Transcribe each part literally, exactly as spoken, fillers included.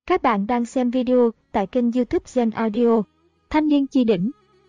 Các bạn đang xem video tại kênh YouTube Zen Audio. Thanh niên chi đỉnh.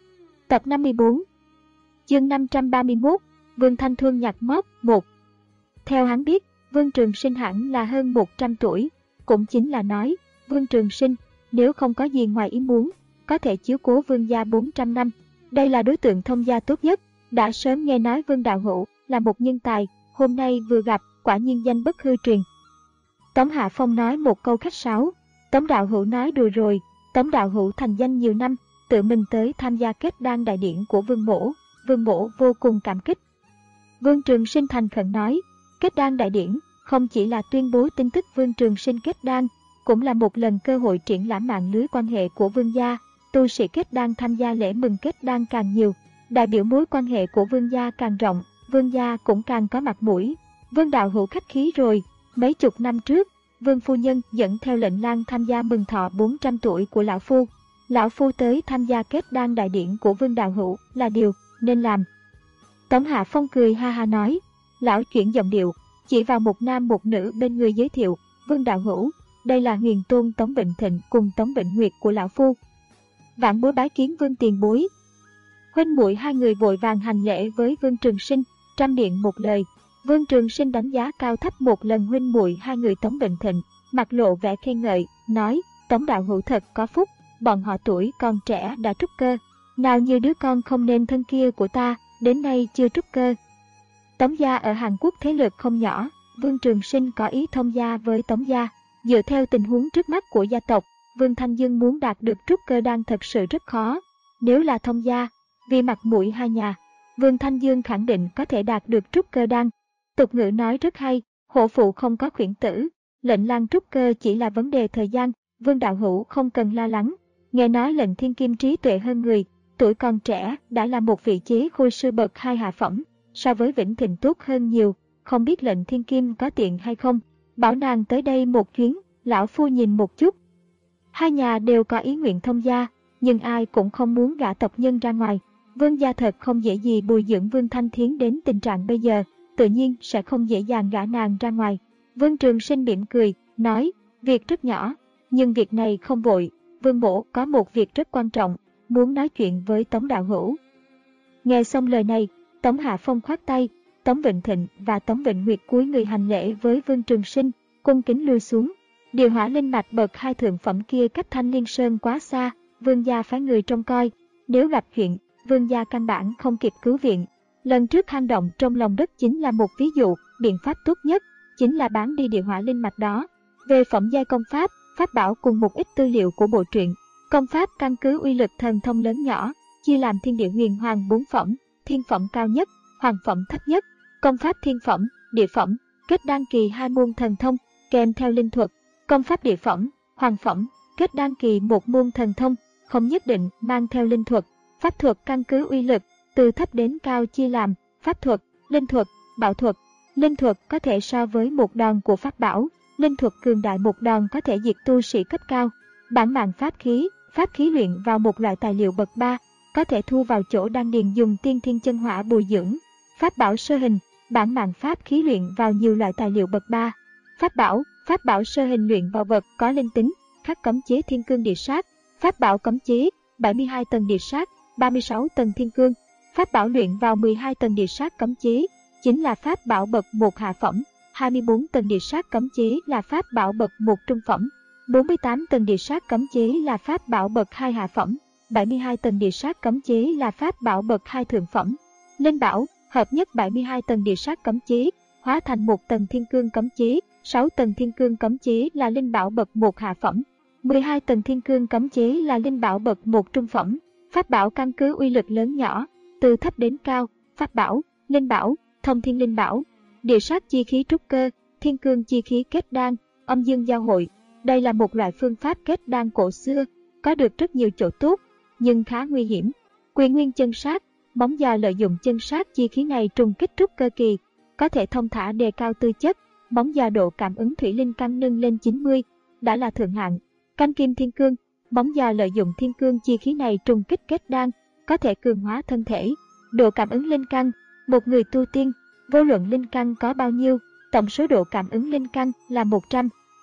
Tập năm mươi tư. Chương năm trăm ba mươi mốt. Vương Thanh Thuân nhặt móc một. Theo hắn biết, Vương Trường Sinh hẳn là hơn một trăm tuổi. Cũng chính là nói, Vương Trường Sinh, nếu không có gì ngoài ý muốn, có thể chiếu cố Vương gia bốn trăm năm. Đây là đối tượng thông gia tốt nhất. Đã sớm nghe nói Vương Đạo Hữu là một nhân tài, hôm nay vừa gặp, quả nhiên danh bất hư truyền. Tống Hạ Phong nói một câu khách sáo. Tống Đạo Hữu nói đùa rồi. Tống Đạo Hữu thành danh nhiều năm, tự mình tới tham gia kết đan đại điển của Vương Mỗ. Vương Mỗ vô cùng cảm kích. Vương Trường Sinh thành khẩn nói, kết đan đại điển không chỉ là tuyên bố tin tức Vương Trường Sinh kết đan, cũng là một lần cơ hội triển lãm mạng lưới quan hệ của Vương gia. Tu sĩ kết đan tham gia lễ mừng kết đan càng nhiều, đại biểu mối quan hệ của Vương gia càng rộng, Vương gia cũng càng có mặt mũi. Vương Đạo Hữu khách khí rồi. Mấy chục năm trước, Vương phu nhân dẫn theo lệnh lang tham gia mừng thọ bốn trăm tuổi của lão phu. Lão phu tới tham gia kết đan đại điển của Vương Đạo Hữu là điều nên làm. Tống Hạ Phong cười ha ha nói, lão chuyển giọng điệu, chỉ vào một nam một nữ bên người giới thiệu, Vương Đạo Hữu, đây là huyền tôn Tống Vịnh Thịnh cùng Tống Vịnh Nguyệt của lão phu. Vãn bối bái kiến Vương tiền bối. Huynh muội hai người vội vàng hành lễ với Vương Trường Sinh, trăm miệng một lời. Vương Trường Sinh đánh giá cao thấp một lần huynh muội hai người Tống Vịnh Thịnh, mặt lộ vẻ khen ngợi, nói, Tống Đạo Hữu thật có phúc, bọn họ tuổi còn trẻ đã trúc cơ, nào như đứa con không nên thân kia của ta, đến nay chưa trúc cơ. Tống gia ở Hàn Quốc thế lực không nhỏ, Vương Trường Sinh có ý thông gia với Tống gia. Dựa theo tình huống trước mắt của gia tộc, Vương Thanh Dương muốn đạt được trúc cơ đan thật sự rất khó. Nếu là thông gia, vì mặt mũi hai nhà, Vương Thanh Dương khẳng định có thể đạt được trúc cơ đan. Tục ngữ nói rất hay, hổ phụ không có khuyển tử, lệnh lang trúc cơ chỉ là vấn đề thời gian, Vương Đạo Hữu không cần lo lắng. Nghe nói lệnh thiên kim trí tuệ hơn người, tuổi còn trẻ đã là một vị chế khôi sư bậc hai hạ phẩm, so với Vĩnh Thịnh tốt hơn nhiều, không biết lệnh thiên kim có tiện hay không. Bảo nàng tới đây một chuyến, lão phu nhìn một chút. Hai nhà đều có ý nguyện thông gia, nhưng ai cũng không muốn gả tộc nhân ra ngoài. Vương gia thật không dễ gì bồi dưỡng Vương Thanh Thiến đến tình trạng bây giờ, tự nhiên sẽ không dễ dàng gả nàng ra ngoài. Vương Trường Sinh mỉm cười, nói, việc rất nhỏ, nhưng việc này không vội, Vương Mỗ có một việc rất quan trọng, muốn nói chuyện với Tống Đạo Hữu. Nghe xong lời này, Tống Hạ Phong khoát tay, Tống Vịnh Thịnh và Tống Vịnh Nguyệt cúi người hành lễ với Vương Trường Sinh, cung kính lui xuống. Điều hỏa linh mạch bậc hai thượng phẩm kia cách Thanh Liên Sơn quá xa, Vương gia phái người trông coi, nếu gặp chuyện, Vương gia căn bản không kịp cứu viện. Lần trước hang động trong lòng đất chính là một ví dụ, biện pháp tốt nhất chính là bán đi địa hỏa linh mạch đó. Về phẩm giai công pháp, pháp bảo cùng một ít tư liệu của bộ truyện. Công pháp căn cứ uy lực thần thông lớn nhỏ, chia làm thiên địa huyền hoàng bốn phẩm, thiên phẩm cao nhất, hoàng phẩm thấp nhất. Công pháp thiên phẩm, địa phẩm, kết đan kỳ hai môn thần thông, kèm theo linh thuật. Công pháp địa phẩm, hoàng phẩm, kết đan kỳ một môn thần thông, không nhất định mang theo linh thuật. Pháp thuật căn cứ uy lực, từ thấp đến cao chia làm pháp thuật, linh thuật, bảo thuật. Linh thuật có thể so với một đòn của pháp bảo, linh thuật cường đại một đòn có thể diệt tu sĩ cấp cao. Bản mạng pháp khí, pháp khí luyện vào một loại tài liệu bậc ba, có thể thu vào chỗ đan điền dùng tiên thiên chân hỏa bồi dưỡng. Pháp bảo sơ hình, bản mạng pháp khí luyện vào nhiều loại tài liệu bậc ba. Pháp bảo, pháp bảo sơ hình luyện vào vật có linh tính, khắc cấm chế thiên cương địa sát. Pháp bảo cấm chế, bảy mươi hai tầng địa sát, ba mươi sáu tầng thiên cương. Pháp bảo luyện vào mười hai tầng địa sát cấm chế, chính là pháp bảo bậc một hạ phẩm, hai mươi bốn tầng địa sát cấm chế là pháp bảo bậc một trung phẩm, bốn mươi tám tầng địa sát cấm chế là pháp bảo bậc hai hạ phẩm, bảy mươi hai tầng địa sát cấm chế là pháp bảo bậc hai thượng phẩm. Linh bảo, hợp nhất bảy mươi hai tầng địa sát cấm chế, hóa thành một tầng thiên cương cấm chế, sáu tầng thiên cương cấm chế là linh bảo bậc một hạ phẩm, mười hai tầng thiên cương cấm chế là linh bảo bậc một trung phẩm. Pháp bảo căn cứ uy lực lớn nhỏ, từ thấp đến cao, pháp bảo, linh bảo, thông thiên linh bảo, địa sát chi khí trúc cơ, thiên cương chi khí kết đan, âm dương giao hội. Đây là một loại phương pháp kết đan cổ xưa, có được rất nhiều chỗ tốt, nhưng khá nguy hiểm. Quy nguyên chân sát, móng giò lợi dụng chân sát chi khí này trùng kích trúc cơ kỳ, có thể thông thả đề cao tư chất, móng giò độ cảm ứng thủy linh căn nâng lên chín mươi, đã là thượng hạng. Canh kim thiên cương, móng giò lợi dụng thiên cương chi khí này trùng kích kết đan, có thể cường hóa thân thể. Độ cảm ứng linh căn, một người tu tiên, vô luận linh căn có bao nhiêu, tổng số độ cảm ứng linh căn là một trăm.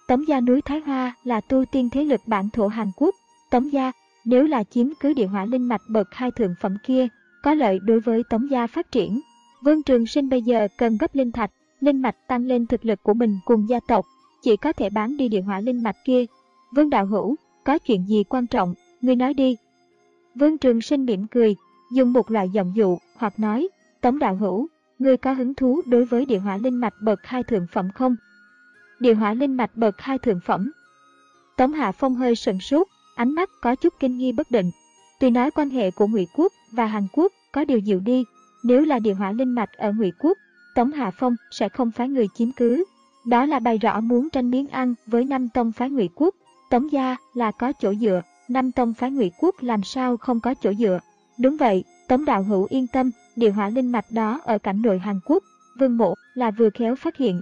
Tống gia núi Thái Hoa là tu tiên thế lực bản thổ Hàn Quốc. Tống gia, nếu là chiếm cứ địa hỏa linh mạch bậc hai thượng phẩm kia, có lợi đối với Tống gia phát triển. Vương Trường Sinh bây giờ cần gấp linh thạch, linh mạch tăng lên thực lực của mình cùng gia tộc, chỉ có thể bán đi địa hỏa linh mạch kia. Vương đạo hữu, có chuyện gì quan trọng, ngươi nói đi. Vương Trường Sinh mỉm cười, dùng một loại giọng dụ hoặc nói, Tống đạo hữu, ngươi có hứng thú đối với địa hỏa linh mạch bậc hai thượng phẩm không? Địa hỏa linh mạch bậc hai thượng phẩm. Tống Hạ Phong hơi sững sốt, ánh mắt có chút kinh nghi bất định. Tuy nói quan hệ của Ngụy Quốc và Hàn Quốc có điều dịu đi, nếu là địa hỏa linh mạch ở Ngụy Quốc, Tống Hạ Phong sẽ không phái người chiếm cứ. Đó là bày rõ muốn tranh miếng ăn với năm tông phái Ngụy Quốc. Tống gia là có chỗ dựa, năm tông phái Ngụy Quốc làm sao không có chỗ dựa. Đúng vậy, Tống đạo hữu yên tâm, địa hỏa linh mạch đó ở cảnh nội Hàn Quốc, Vương Mộ là vừa khéo phát hiện.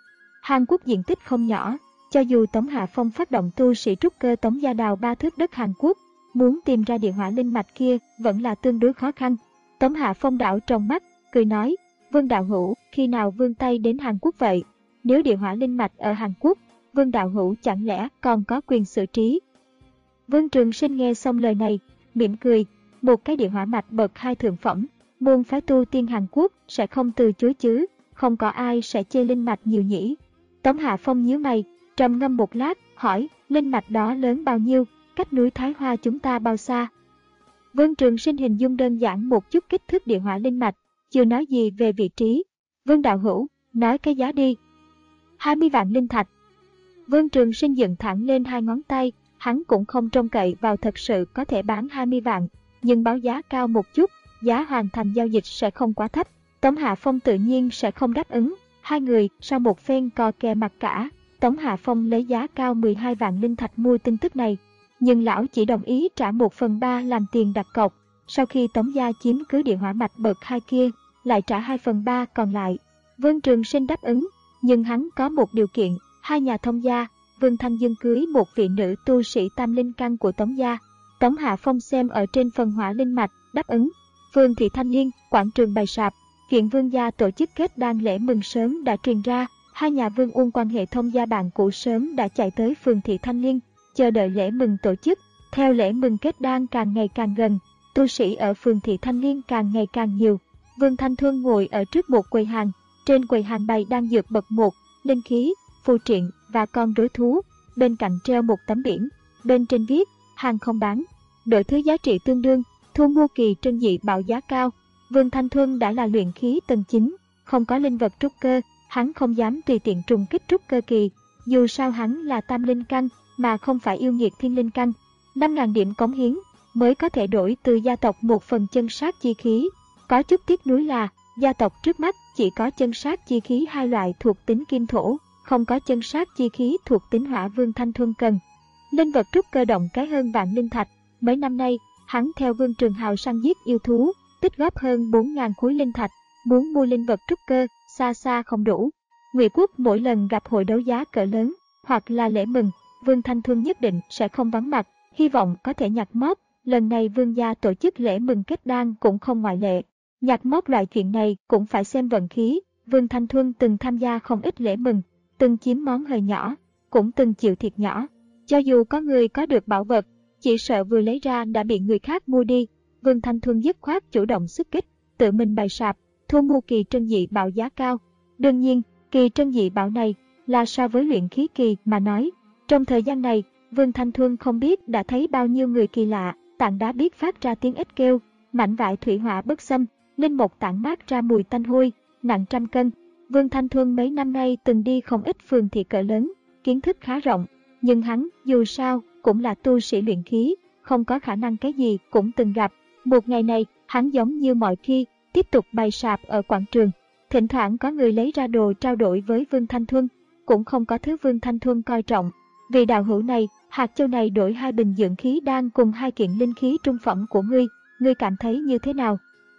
Hàn Quốc diện tích không nhỏ, cho dù Tống Hạ Phong phát động tu sĩ trúc cơ Tống gia đào ba thước đất Hàn Quốc, muốn tìm ra địa hỏa linh mạch kia vẫn là tương đối khó khăn. Tống Hạ Phong đảo trong mắt, cười nói, Vương đạo hữu, khi nào vươn tay đến Hàn Quốc vậy? Nếu địa hỏa linh mạch ở Hàn Quốc, Vương đạo hữu chẳng lẽ còn có quyền xử trí? Vương Trường Sinh nghe xong lời này, mỉm cười, một cái địa hỏa mạch bậc hai thượng phẩm, môn phái tu tiên Hàn Quốc sẽ không từ chối chứ, không có ai sẽ chê linh mạch nhiều nhỉ. Tống Hạ Phong nhíu mày, trầm ngâm một lát, hỏi, linh mạch đó lớn bao nhiêu, cách núi Thái Hoa chúng ta bao xa? Vương Trường Sinh hình dung đơn giản một chút kích thước địa hỏa linh mạch, chưa nói gì về vị trí. Vương đạo hữu, nói cái giá đi. hai mươi vạn linh thạch. Vương Trường Sinh dựng thẳng lên hai ngón tay, hắn cũng không trông cậy vào thật sự có thể bán hai mươi vạn, nhưng báo giá cao một chút, giá hoàn thành giao dịch sẽ không quá thấp. Tống Hạ Phong tự nhiên sẽ không đáp ứng. Hai người sau một phen cò kè mặt cả, Tống Hạ Phong lấy giá cao mười hai vạn linh thạch mua tin tức này, nhưng lão chỉ đồng ý trả một phần ba làm tiền đặt cọc. Sau khi Tống gia chiếm cứ địa hỏa mạch bậc hai kia, lại trả hai phần ba còn lại. Vương Trường Sinh đáp ứng, nhưng hắn có một điều kiện, hai nhà thông gia, Vương Thanh Dương cưới một vị nữ tu sĩ tam linh căn của Tống gia. Tống Hạ Phong xem ở trên phần hỏa linh mạch, đáp ứng. Vương thị thanh niên, quảng trường bày sạp, chuyện Vương gia tổ chức kết đan lễ mừng sớm đã truyền ra, hai nhà Vương Uông quan hệ thông gia bạn cũ sớm đã chạy tới phường thị thanh niên, chờ đợi lễ mừng tổ chức. Theo lễ mừng kết đan càng ngày càng gần, tu sĩ ở phường thị thanh niên càng ngày càng nhiều. Vương Thanh Thuân ngồi ở trước một quầy hàng, trên quầy hàng bày đan dược bậc một, linh khí, phù triện và con rối thú, bên cạnh treo một tấm biển, bên trên viết, hàng không bán, đổi thứ giá trị tương đương, thu mua kỳ trân dị bảo giá cao. Vương Thanh Thuân đã là luyện khí tầng chín, không có linh vật trúc cơ, hắn không dám tùy tiện trùng kích trúc cơ kỳ, dù sao hắn là tam linh căn mà không phải yêu nghiệt thiên linh căn. năm nghìn điểm cống hiến mới có thể đổi từ gia tộc một phần chân sát chi khí. Có chút tiếc nuối là gia tộc trước mắt chỉ có chân sát chi khí hai loại thuộc tính kim thổ, không có chân sát chi khí thuộc tính hỏa. Vương Thanh Thuân cần linh vật trúc cơ động cái hơn vạn linh thạch. Mấy năm nay hắn theo Vương Trường Hào săn giết yêu thú, tích góp hơn bốn nghìn khối linh thạch, muốn mua linh vật trúc cơ xa xa không đủ. Ngụy Quốc mỗi lần gặp hội đấu giá cỡ lớn hoặc là lễ mừng, Vương Thanh Thuân nhất định sẽ không vắng mặt, hy vọng có thể nhặt mót. Lần này Vương gia tổ chức lễ mừng kết đan cũng không ngoại lệ. Nhặt mót loại chuyện này cũng phải xem vận khí. Vương Thanh Thuân từng tham gia không ít lễ mừng, từng chiếm món hời nhỏ, cũng từng chịu thiệt nhỏ. Cho dù có người có được bảo vật, chỉ sợ vừa lấy ra đã bị người khác mua đi. Vương Thanh Thuân dứt khoát chủ động xuất kích, tự mình bày sạp, thu mua kỳ trân dị bảo giá cao. Đương nhiên, kỳ trân dị bảo này là so với luyện khí kỳ mà nói. Trong thời gian này, Vương Thanh Thuân không biết đã thấy bao nhiêu người kỳ lạ, tảng đá biết phát ra tiếng ếch kêu, mảnh vải thủy hỏa bất xâm, linh mục tản mát ra mùi tanh hôi, nặng trăm cân. Vương Thanh Thuân mấy năm nay từng đi không ít phường thị cỡ lớn, kiến thức khá rộng, nhưng hắn dù sao cũng là tu sĩ luyện khí, không có khả năng cái gì cũng từng gặp. Một ngày này, hắn giống như mọi khi, tiếp tục bày sạp ở quảng trường. Thỉnh thoảng có người lấy ra đồ trao đổi với Vương Thanh Thuân, cũng không có thứ Vương Thanh Thuân coi trọng. Vì đạo hữu này, hạt châu này đổi hai bình dưỡng khí đan cùng hai kiện linh khí trung phẩm của ngươi, ngươi cảm thấy như thế nào?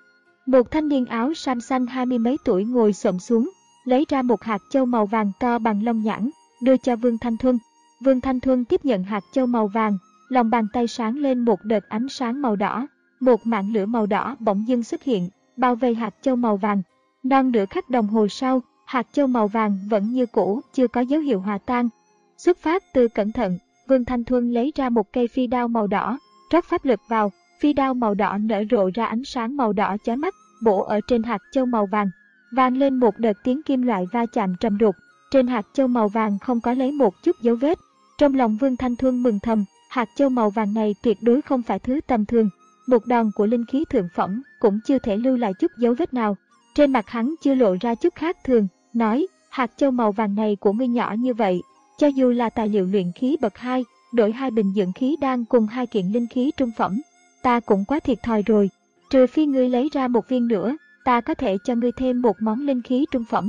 Một thanh niên áo sam xanh hai mươi mấy tuổi ngồi xổm xuống, lấy ra một hạt châu màu vàng to bằng lông nhãn, đưa cho Vương Thanh Thuân. Vương Thanh Thuân tiếp nhận hạt châu màu vàng, lòng bàn tay sáng lên một đợt ánh sáng màu đỏ, một mảng lửa màu đỏ bỗng dưng xuất hiện, bao vây hạt châu màu vàng. Non nửa khắc đồng hồ sau, hạt châu màu vàng vẫn như cũ, chưa có dấu hiệu hòa tan. Xuất phát từ cẩn thận, Vương Thanh Thuân lấy ra một cây phi đao màu đỏ, rót pháp lực vào, phi đao màu đỏ nở rộ ra ánh sáng màu đỏ chói mắt, bổ ở trên hạt châu màu vàng. Vang lên một đợt tiếng kim loại va chạm trầm đục, trên hạt châu màu vàng không có lấy một chút dấu vết. Trong lòng Vương Thanh Thuân mừng thầm, hạt châu màu vàng này tuyệt đối không phải thứ tầm thường. Một đòn của linh khí thượng phẩm cũng chưa thể lưu lại chút dấu vết nào. Trên mặt hắn chưa lộ ra chút khác thường, nói, hạt châu màu vàng này của ngươi nhỏ như vậy, cho dù là tài liệu luyện khí bậc hai, đổi hai bình dưỡng khí đan cùng hai kiện linh khí trung phẩm, ta cũng quá thiệt thòi rồi. Trừ phi ngươi lấy ra một viên nữa, ta có thể cho ngươi thêm một món linh khí trung phẩm.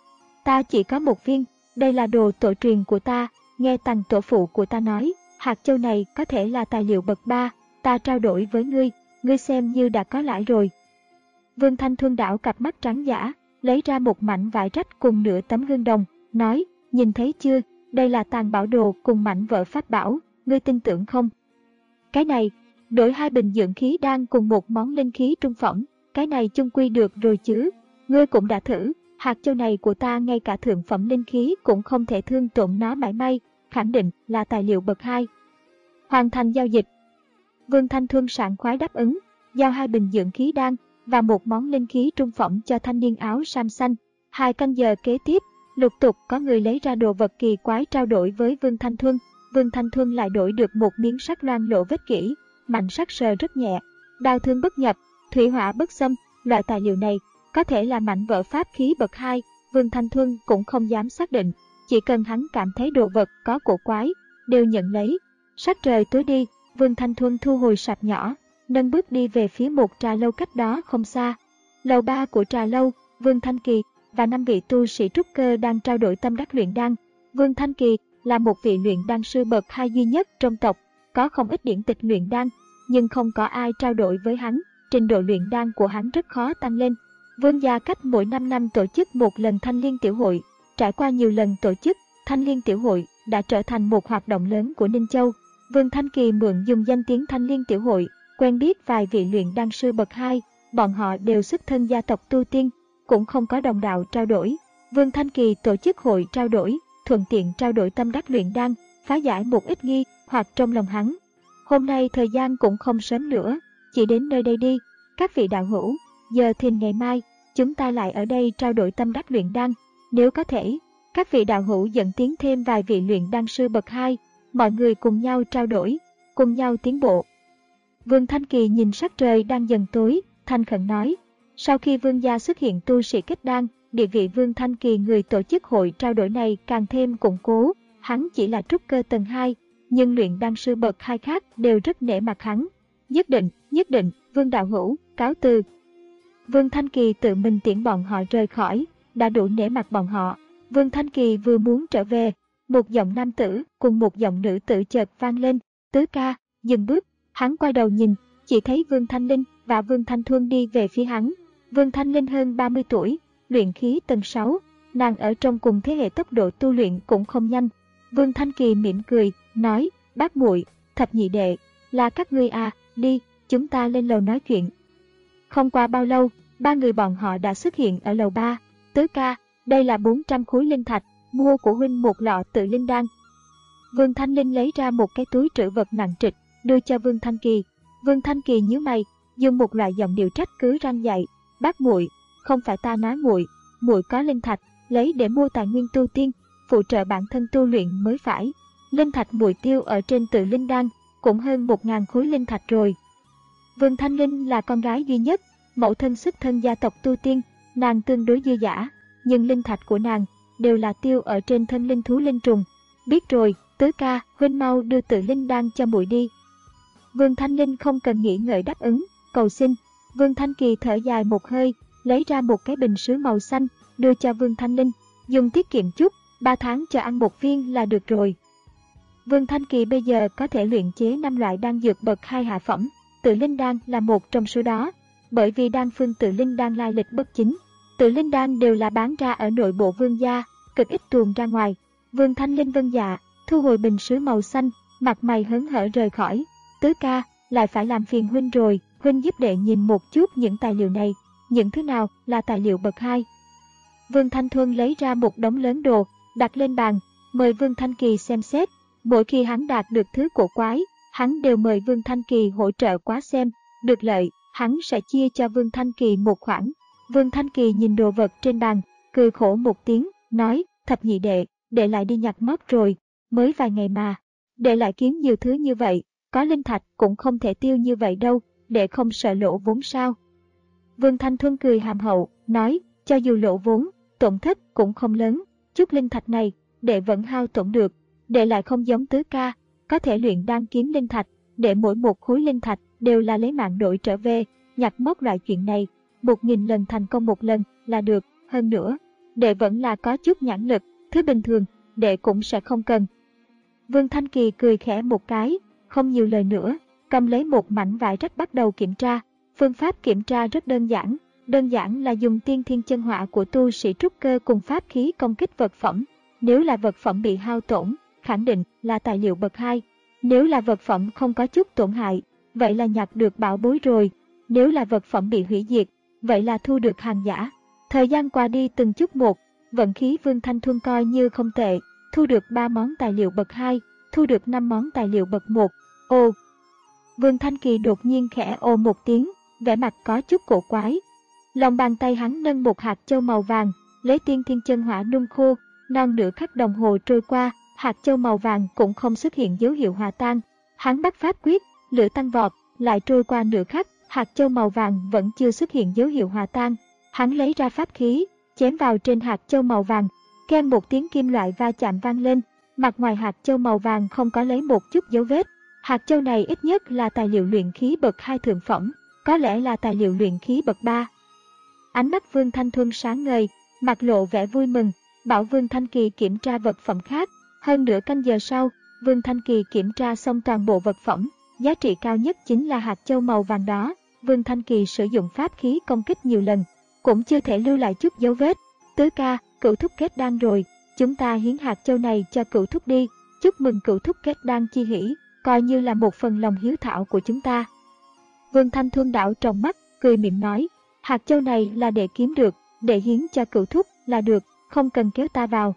Ta chỉ có một viên, đây là đồ tổ truyền của ta, nghe Tằng tổ phụ của ta nói, hạt châu này có thể là tài liệu bậc ba, ta trao đổi với ngươi, ngươi xem như đã có lãi rồi. Vương Thanh Thuân đảo cặp mắt trắng dã, lấy ra một mảnh vải rách cùng nửa tấm hương đồng, nói, nhìn thấy chưa, đây là tàn bảo đồ cùng mảnh vỡ pháp bảo, ngươi tin tưởng không? Cái này, đổi hai bình dưỡng khí đan cùng một món linh khí trung phẩm, cái này chung quy được rồi chứ, ngươi cũng đã thử, hạt châu này của ta ngay cả thượng phẩm linh khí cũng không thể thương tổn nó mảy may, khẳng định là tài liệu bậc hai. Hoàn thành giao dịch. Vương Thanh Thuân sảng khoái đáp ứng, giao hai bình dưỡng khí đan và một món linh khí trung phẩm cho thanh niên áo sam xanh. Hai canh giờ kế tiếp, lục tục có người lấy ra đồ vật kỳ quái trao đổi với Vương Thanh Thuân. Vương Thanh Thuân lại đổi được một miếng sắt loang lộ vết kỹ, mảnh sắt sờ rất nhẹ, đao thương bất nhập, thủy hỏa bất xâm. Loại tài liệu này có thể là mảnh vỡ pháp khí bậc hai, Vương Thanh Thuân cũng không dám xác định, chỉ cần hắn cảm thấy đồ vật có cổ quái, đều nhận lấy. Sắc trời tối đi, Vương Thanh Thuân thu hồi sạp nhỏ, nâng bước đi về phía một trà lâu cách đó không xa. Lầu ba của trà lâu, Vương Thanh Kỳ và năm vị tu sĩ trúc cơ đang trao đổi tâm đắc luyện đan. Vương Thanh Kỳ là một vị luyện đan sư bậc hai duy nhất trong tộc, có không ít điển tịch luyện đan, nhưng không có ai trao đổi với hắn, trình độ luyện đan của hắn rất khó tăng lên. Vương gia cách mỗi năm năm tổ chức một lần Thanh Liên Tiểu Hội, trải qua nhiều lần tổ chức, Thanh Liên Tiểu Hội đã trở thành một hoạt động lớn của Ninh Châu. Vương Thanh Kỳ mượn dùng danh tiếng Thanh Liên Tiểu Hội, quen biết vài vị luyện đan sư bậc hai, bọn họ đều xuất thân gia tộc tu tiên, cũng không có đồng đạo trao đổi. Vương Thanh Kỳ tổ chức hội trao đổi, thuận tiện trao đổi tâm đắc luyện đan, phá giải một ít nghi hoặc trong lòng hắn. Hôm nay thời gian cũng không sớm nữa, chỉ đến nơi đây đi, các vị đạo hữu, giờ thìn ngày mai, chúng ta lại ở đây trao đổi tâm đắc luyện đan, nếu có thể, các vị đạo hữu dẫn tiến thêm vài vị luyện đan sư bậc hai, mọi người cùng nhau trao đổi, cùng nhau tiến bộ. Vương Thanh Kỳ nhìn sắc trời đang dần tối, thành khẩn nói, sau khi vương gia xuất hiện tu sĩ kết đan, địa vị Vương Thanh Kỳ người tổ chức hội trao đổi này càng thêm củng cố, hắn chỉ là trúc cơ tầng hai, nhưng luyện đan sư bậc hai khác đều rất nể mặt hắn. Nhất định, nhất định, Vương đạo hữu, cáo từ. Vương Thanh Kỳ tự mình tiễn bọn họ rời khỏi, đã đủ nể mặt bọn họ. Vương Thanh Kỳ vừa muốn trở về, một giọng nam tử cùng một giọng nữ tử chợt vang lên, tứ ca, dừng bước. Hắn quay đầu nhìn, chỉ thấy Vương Thanh Linh và Vương Thanh Thuân đi về phía hắn. Vương Thanh Linh hơn ba mươi tuổi, luyện khí tầng sáu, nàng ở trong cùng thế hệ tốc độ tu luyện cũng không nhanh. Vương Thanh Kỳ mỉm cười, nói, bác muội, thập nhị đệ, là các ngươi à, đi, chúng ta lên lầu nói chuyện. Không qua bao lâu, ba người bọn họ đã xuất hiện ở lầu ba. Tứ ca, đây là bốn trăm khối linh thạch, mua của huynh một lọ tự linh đan. Vương Thanh Linh lấy ra một cái túi trữ vật nặng trịch, đưa cho Vương Thanh Kỳ. Vương Thanh Kỳ nhíu mày, dùng một loại giọng điệu trách cứ răn dạy, bác muội, không phải ta nói muội, muội có linh thạch, lấy để mua tài nguyên tu tiên, phụ trợ bản thân tu luyện mới phải. Linh thạch muội tiêu ở trên tự linh đan, cũng hơn một ngàn khối linh thạch rồi. Vương Thanh Linh là con gái duy nhất, mẫu thân xuất thân gia tộc tu tiên, nàng tương đối dư dả, nhưng linh thạch của nàng đều là tiêu ở trên thân linh thú linh trùng. Biết rồi, tứ ca, huynh mau đưa tự linh đan cho muội đi. Vương Thanh Linh không cần nghĩ ngợi đáp ứng, cầu xin. Vương Thanh Kỳ thở dài một hơi, lấy ra một cái bình sứ màu xanh, đưa cho Vương Thanh Linh, dùng tiết kiệm chút, ba tháng cho ăn một viên là được rồi. Vương Thanh Kỳ bây giờ có thể luyện chế năm loại đan dược bậc hai hạ phẩm, tự linh đan là một trong số đó, bởi vì đan phương tự linh đan lai lịch bất chính. Tự linh đan đều là bán ra ở nội bộ vương gia, cực ít tuồn ra ngoài. Vương Thanh Linh vâng dạ, thu hồi bình sứ màu xanh, mặt mày hớn hở rời khỏi. Tứ ca, lại phải làm phiền huynh rồi, huynh giúp đệ nhìn một chút những tài liệu này, những thứ nào là tài liệu bậc hai. Vương Thanh Thuân lấy ra một đống lớn đồ, đặt lên bàn, mời Vương Thanh Kỳ xem xét. Mỗi khi hắn đạt được thứ cổ quái, hắn đều mời Vương Thanh Kỳ hỗ trợ quá xem. Được lợi, hắn sẽ chia cho Vương Thanh Kỳ một khoản. Vương Thanh Kỳ nhìn đồ vật trên bàn, cười khổ một tiếng, nói, thập nhị đệ, đệ lại đi nhặt mót rồi, mới vài ngày mà. Đệ lại kiếm nhiều thứ như vậy, có linh thạch cũng không thể tiêu như vậy đâu, đệ không sợ lỗ vốn sao? Vương Thanh Thuân cười hàm hậu, nói, cho dù lỗ vốn, tổn thất cũng không lớn, chút linh thạch này, đệ vẫn hao tổn được. Đệ lại không giống tứ ca, có thể luyện đan kiếm linh thạch, đệ mỗi một khối linh thạch đều là lấy mạng đổi trở về, nhặt mót loại chuyện này, một nghìn lần thành công một lần là được, hơn nữa, đệ vẫn là có chút nhãn lực, thứ bình thường, đệ cũng sẽ không cần. Vương Thanh Kỳ cười khẽ một cái, không nhiều lời nữa, cầm lấy một mảnh vải rách bắt đầu kiểm tra. Phương pháp kiểm tra rất đơn giản, đơn giản là dùng tiên thiên chân hỏa của tu sĩ trúc cơ cùng pháp khí công kích vật phẩm. Nếu là vật phẩm bị hao tổn, khẳng định là tài liệu bậc hai. Nếu là vật phẩm không có chút tổn hại, vậy là nhặt được bảo bối rồi. Nếu là vật phẩm bị hủy diệt, vậy là thu được hàng giả. Thời gian qua đi từng chút một, vận khí Vương Thanh Thuân coi như không tệ, thu được ba món tài liệu bậc hai, thu được năm món tài liệu bậc một. Ồ! Vương Thanh Kỳ đột nhiên khẽ ồ một tiếng, vẻ mặt có chút cổ quái. Lòng bàn tay hắn nâng một hạt châu màu vàng, lấy tiên thiên chân hỏa nung khô, non nửa khắc đồng hồ trôi qua, hạt châu màu vàng cũng không xuất hiện dấu hiệu hòa tan. Hắn bắt pháp quyết, lửa tăng vọt, lại trôi qua nửa khắc, hạt châu màu vàng vẫn chưa xuất hiện dấu hiệu hòa tan. Hắn lấy ra pháp khí, chém vào trên hạt châu màu vàng, keng một tiếng kim loại va chạm vang lên, mặt ngoài hạt châu màu vàng không có lấy một chút dấu vết. Hạt châu này ít nhất là tài liệu luyện khí bậc hai thượng phẩm, có lẽ là tài liệu luyện khí bậc ba. Ánh mắt Vương Thanh Thuân sáng ngời, mặt lộ vẻ vui mừng, bảo Vương Thanh Kỳ kiểm tra vật phẩm khác. Hơn nửa canh giờ sau, Vương Thanh Kỳ kiểm tra xong toàn bộ vật phẩm, giá trị cao nhất chính là hạt châu màu vàng đó. Vương Thanh Kỳ sử dụng pháp khí công kích nhiều lần, cũng chưa thể lưu lại chút dấu vết. Tứ ca, cửu thúc kết đan rồi, chúng ta hiến hạt châu này cho cửu thúc đi, chúc mừng cửu thúc kết đan chi hỷ, coi như là một phần lòng hiếu thảo của chúng ta. Vương Thanh Thuân đảo trong mắt, cười mỉm nói, hạt châu này là để kiếm được, để hiến cho cửu thúc là được, không cần kéo ta vào.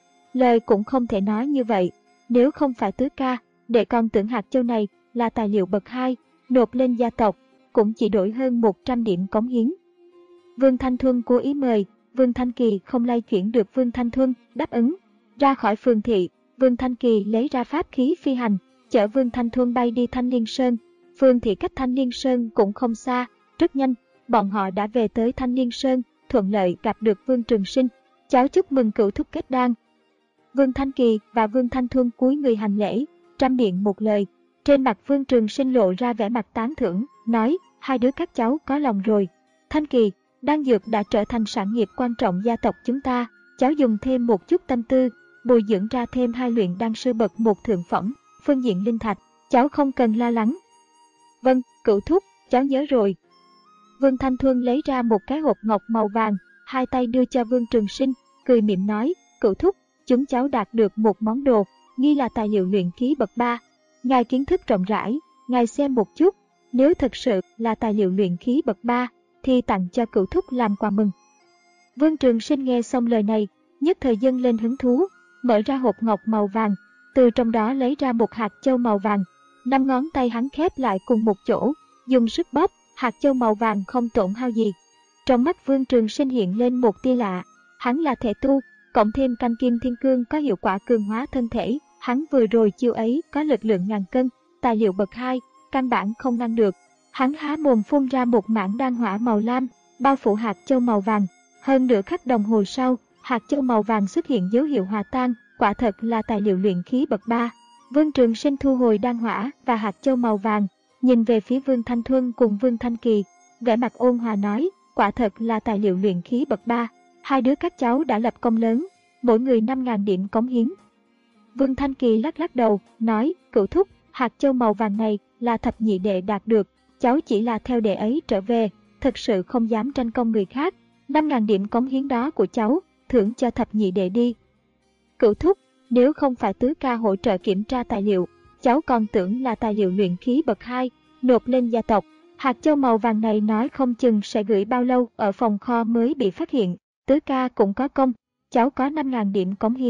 Lời cũng không thể nói như vậy, nếu không phải tứ ca, đệ còn tưởng hạt châu này là tài liệu bậc hai, nộp lên gia tộc, cũng chỉ đổi hơn một trăm điểm cống hiến. Vương Thanh Thuân cố ý mời, Vương Thanh Kỳ không lay chuyển được Vương Thanh Thuân, đáp ứng. Ra khỏi phường thị, Vương Thanh Kỳ lấy ra pháp khí phi hành, chở Vương Thanh Thuân bay đi Thanh Liên Sơn. Phường thị cách Thanh Liên Sơn cũng không xa, rất nhanh, bọn họ đã về tới Thanh Liên Sơn, thuận lợi gặp được Vương Trường Sinh. Cháu chúc mừng cửu thúc kết đan. Vương Thanh Kỳ và Vương Thanh Thuân cúi người hành lễ, trăm miệng một lời. Trên mặt Vương Trường Sinh lộ ra vẻ mặt tán thưởng, nói, hai đứa các cháu có lòng rồi. Thanh Kỳ, đan dược đã trở thành sản nghiệp quan trọng gia tộc chúng ta, cháu dùng thêm một chút tâm tư, bồi dưỡng ra thêm hai luyện đan sư bậc một thượng phẩm, phương diện linh thạch, cháu không cần lo lắng. Vâng, cửu thúc, cháu nhớ rồi. Vương Thanh Thuân lấy ra một cái hộp ngọc màu vàng, hai tay đưa cho Vương Trường Sinh, cười mỉm nói, cửu thúc, chúng cháu đạt được một món đồ, nghi là tài liệu luyện khí bậc ba. Ngài kiến thức rộng rãi, ngài xem một chút, nếu thực sự là tài liệu luyện khí bậc ba, thì tặng cho cửu thúc làm quà mừng. Vương Trường Sinh nghe xong lời này, nhất thời dâng lên hứng thú, mở ra hộp ngọc màu vàng, từ trong đó lấy ra một hạt châu màu vàng, năm ngón tay hắn khép lại cùng một chỗ, dùng sức bóp, hạt châu màu vàng không tổn hao gì. Trong mắt Vương Trường Sinh hiện lên một tia lạ, hắn là thể tu, cộng thêm canh kim thiên cương có hiệu quả cường hóa thân thể, hắn vừa rồi chiêu ấy có lực lượng ngàn cân, tài liệu bậc hai, căn bản không ngăn được. Hắn há mồm phun ra một mảng đan hỏa màu lam, bao phủ hạt châu màu vàng. Hơn nửa khắc đồng hồ sau, hạt châu màu vàng xuất hiện dấu hiệu hòa tan, quả thật là tài liệu luyện khí bậc ba. Vương Trường Sinh thu hồi đan hỏa và hạt châu màu vàng, nhìn về phía Vương Thanh Thuân cùng Vương Thanh Kỳ, vẻ mặt ôn hòa nói, quả thật là tài liệu luyện khí bậc ba. Hai đứa các cháu đã lập công lớn, mỗi người năm nghìn điểm cống hiến. Vương Thanh Kỳ lắc lắc đầu, nói, cửu thúc, hạt châu màu vàng này là thập nhị đệ đạt được, cháu chỉ là theo đệ ấy trở về, thật sự không dám tranh công người khác. năm nghìn điểm cống hiến đó của cháu, thưởng cho thập nhị đệ đi. Cửu thúc, nếu không phải tứ ca hỗ trợ kiểm tra tài liệu, cháu còn tưởng là tài liệu luyện khí bậc hai, nộp lên gia tộc. Hạt châu màu vàng này nói không chừng sẽ gửi bao lâu ở phòng kho mới bị phát hiện. Tứ ca cũng có công, cháu có năm nghìn điểm cống hiến,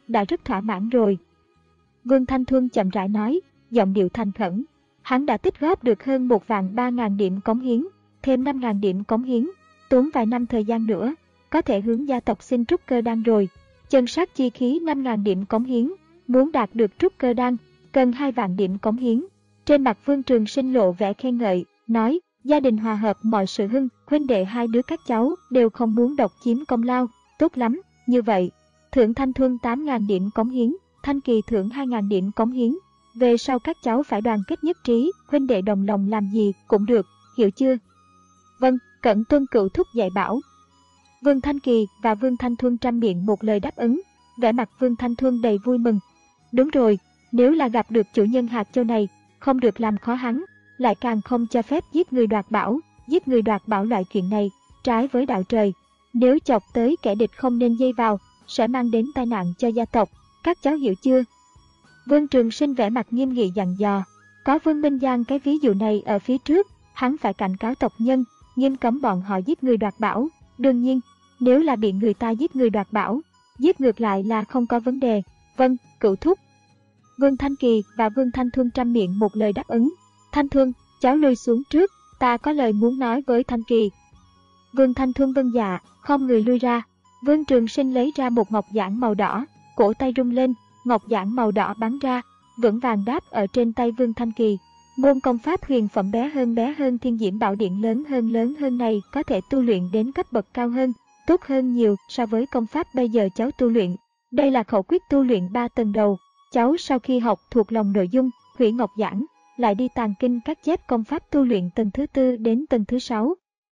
đã rất thỏa mãn rồi. Vương Thanh Thuân chậm rãi nói, giọng điệu thành khẩn. Hắn đã tích góp được hơn một vạn ba ngàn điểm cống hiến, thêm năm ngàn điểm cống hiến, tốn vài năm thời gian nữa, có thể hướng gia tộc xin trúc cơ đan rồi. Chân sát chi khí năm ngàn điểm cống hiến, muốn đạt được trúc cơ đan, cần hai vạn điểm cống hiến. Trên mặt Vương Trường Sinh lộ vẻ khen ngợi, nói, gia đình hòa hợp mọi sự hưng, huynh đệ hai đứa các cháu đều không muốn độc chiếm công lao, tốt lắm, như vậy. Thưởng Thanh Thuân tám ngàn điểm cống hiến, Thanh Kỳ thưởng hai ngàn điểm cống hiến. Về sau các cháu phải đoàn kết nhất trí, huynh đệ đồng lòng làm gì cũng được, hiểu chưa? Vâng, cẩn tuân cựu thúc dạy bảo. Vương Thanh Kỳ và Vương Thanh Thuân trăm miệng một lời đáp ứng, vẻ mặt Vương Thanh Thuân đầy vui mừng. Đúng rồi, nếu là gặp được chủ nhân hạt châu này, không được làm khó hắn, lại càng không cho phép giết người đoạt bảo, giết người đoạt bảo loại chuyện này, trái với đạo trời. Nếu chọc tới kẻ địch không nên dây vào, sẽ mang đến tai nạn cho gia tộc, các cháu hiểu chưa? Vương Trường Sinh vẻ mặt nghiêm nghị dặn dò, có Vương Minh Giang cái ví dụ này ở phía trước, hắn phải cảnh cáo tộc nhân, nghiêm cấm bọn họ giết người đoạt bảo. Đương nhiên, nếu là bị người ta giết người đoạt bảo, giết ngược lại là không có vấn đề. Vâng, cựu thúc. Vương Thanh Kỳ và Vương Thanh Thuân trăm miệng một lời đáp ứng. Thanh Thuân, cháu lui xuống trước, ta có lời muốn nói với Thanh Kỳ. Vương Thanh Thuân vâng dạ, không người lui ra. Vương Trường Sinh lấy ra một ngọc giản màu đỏ, cổ tay rung lên, ngọc giản màu đỏ bắn ra, vững vàng đáp ở trên tay Vương Thanh Kỳ. Môn công pháp huyền phẩm bé hơn bé hơn Thiên Diễm Bảo Điện lớn hơn lớn hơn này có thể tu luyện đến cấp bậc cao hơn, tốt hơn nhiều so với công pháp bây giờ cháu tu luyện. Đây là khẩu quyết tu luyện ba tầng đầu. Cháu sau khi học thuộc lòng nội dung, hủy ngọc giản, lại đi tàng kinh các chép công pháp tu luyện tầng thứ tư đến tầng thứ sáu.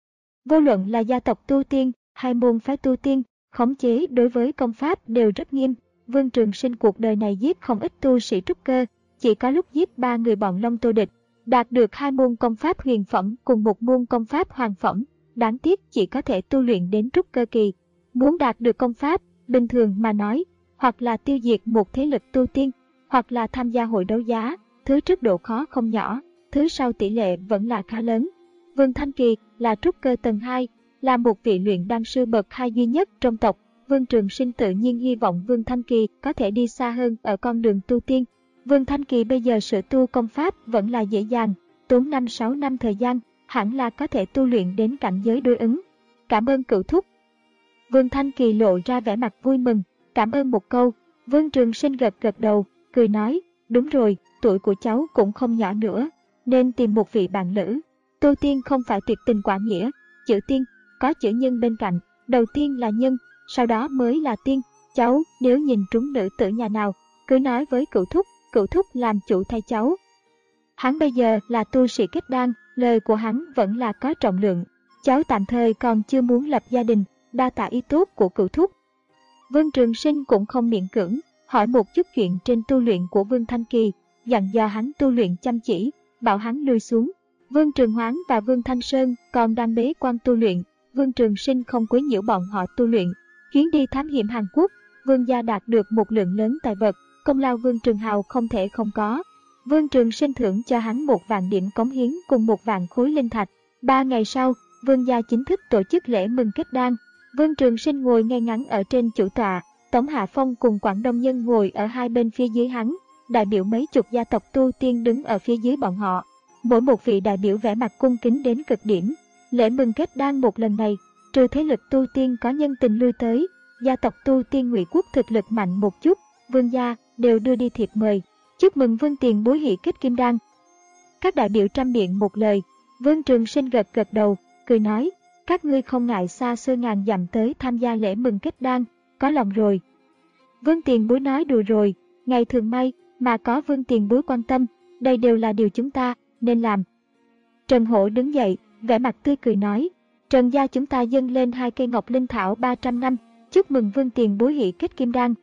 Vô luận là gia tộc tu tiên hay môn phái tu tiên, khống chế đối với công pháp đều rất nghiêm. Vương Trường Sinh cuộc đời này giết không ít tu sĩ trúc cơ, chỉ có lúc giết ba người bọn Long Tô Địch, đạt được hai môn công pháp huyền phẩm cùng một môn công pháp hoàng phẩm, đáng tiếc chỉ có thể tu luyện đến trúc cơ kỳ. Muốn đạt được công pháp, bình thường mà nói, hoặc là tiêu diệt một thế lực tu tiên, hoặc là tham gia hội đấu giá, thứ trước độ khó không nhỏ, thứ sau tỷ lệ vẫn là khá lớn. Vương Thanh Kỳ là trúc cơ tầng hai, là một vị luyện đan sư bậc hai duy nhất trong tộc. Vương Trường Sinh tự nhiên hy vọng Vương Thanh Kỳ có thể đi xa hơn ở con đường tu tiên. Vương Thanh Kỳ bây giờ sự tu công pháp vẫn là dễ dàng, tốn năm sáu năm thời gian, hẳn là có thể tu luyện đến cảnh giới đối ứng. Cảm ơn cựu thúc. Vương Thanh Kỳ lộ ra vẻ mặt vui mừng, cảm ơn một câu. Vương Trường Sinh gật gật đầu, cười nói, đúng rồi, tuổi của cháu cũng không nhỏ nữa, nên tìm một vị bạn lữ. Tu tiên không phải tuyệt tình quả nghĩa, chữ tiên, có chữ nhân bên cạnh, đầu tiên là nhân, sau đó mới là tiên. Cháu nếu nhìn trúng nữ tử nhà nào, cứ nói với cựu thúc, cựu thúc làm chủ thay cháu. Hắn bây giờ là tu sĩ kết đan, lời của hắn vẫn là có trọng lượng. Cháu tạm thời còn chưa muốn lập gia đình, đa tạ ý tốt của cựu thúc. Vương Trường Sinh cũng không miễn cưỡng, hỏi một chút chuyện trên tu luyện của Vương Thanh Kỳ, dặn dò hắn tu luyện chăm chỉ, bảo hắn lui xuống. Vương Trường Hoán và Vương Thanh Sơn còn đang bế quan tu luyện, Vương Trường Sinh không quấy nhiễu bọn họ tu luyện. Chuyến đi thám hiểm Hàn Quốc, Vương gia đạt được một lượng lớn tài vật, công lao Vương Trường Hào không thể không có. Vương Trường Sinh thưởng cho hắn một vạn điểm cống hiến cùng một vạn khối linh thạch. Ba ngày sau, Vương gia chính thức tổ chức lễ mừng kết đan. Vương Trường Sinh ngồi ngay ngắn ở trên chủ tọa, Tống Hạ Phong cùng Quảng Đông Nhân ngồi ở hai bên phía dưới hắn, đại biểu mấy chục gia tộc tu tiên đứng ở phía dưới bọn họ. Mỗi một vị đại biểu vẻ mặt cung kính đến cực điểm. Lễ mừng kết đan một lần này, trừ thế lực tu tiên có nhân tình lui tới, gia tộc tu tiên Ngụy Quốc thực lực mạnh một chút, Vương gia đều đưa đi thiệp mời, chúc mừng Vương tiền bối hỷ kết kim đan. Các đại biểu trăm miệng một lời, Vương Trường Sinh gật gật đầu, cười nói, các ngươi không ngại xa xôi ngàn dặm tới tham gia lễ mừng kết đan, có lòng rồi. Vương tiền bối nói đùa rồi, ngày thường may mà có Vương tiền bối quan tâm, đây đều là điều chúng ta nên làm. Trần Hổ đứng dậy, vẻ mặt tươi cười nói, Trần gia chúng ta dâng lên hai cây ngọc linh thảo ba trăm năm, chúc mừng Vương tiền bối hỷ kết kim đan.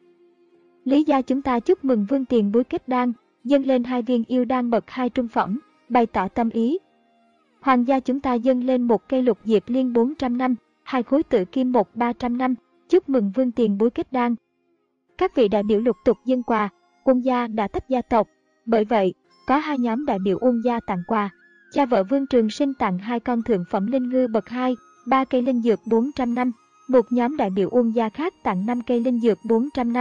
Lý gia chúng ta chúc mừng Vương tiền bối kết đan, dâng lên hai viên yêu đan bậc hai trung phẩm, bày tỏ tâm ý. Hoàng gia chúng ta dâng lên một cây lục diệp liên bốn trăm năm, hai khối tự kim một ba trăm năm, chúc mừng Vương tiền bối kết đan. Các vị đại biểu lục tục dâng quà, Uông gia đã tách gia tộc, bởi vậy có hai nhóm đại biểu Uông gia tặng quà. Cha vợ Vương Trường Sinh tặng hai con thượng phẩm linh ngư bậc hai, ba cây linh dược bốn trăm năm. Một nhóm đại biểu Uông gia khác tặng năm cây linh dược bốn trăm năm.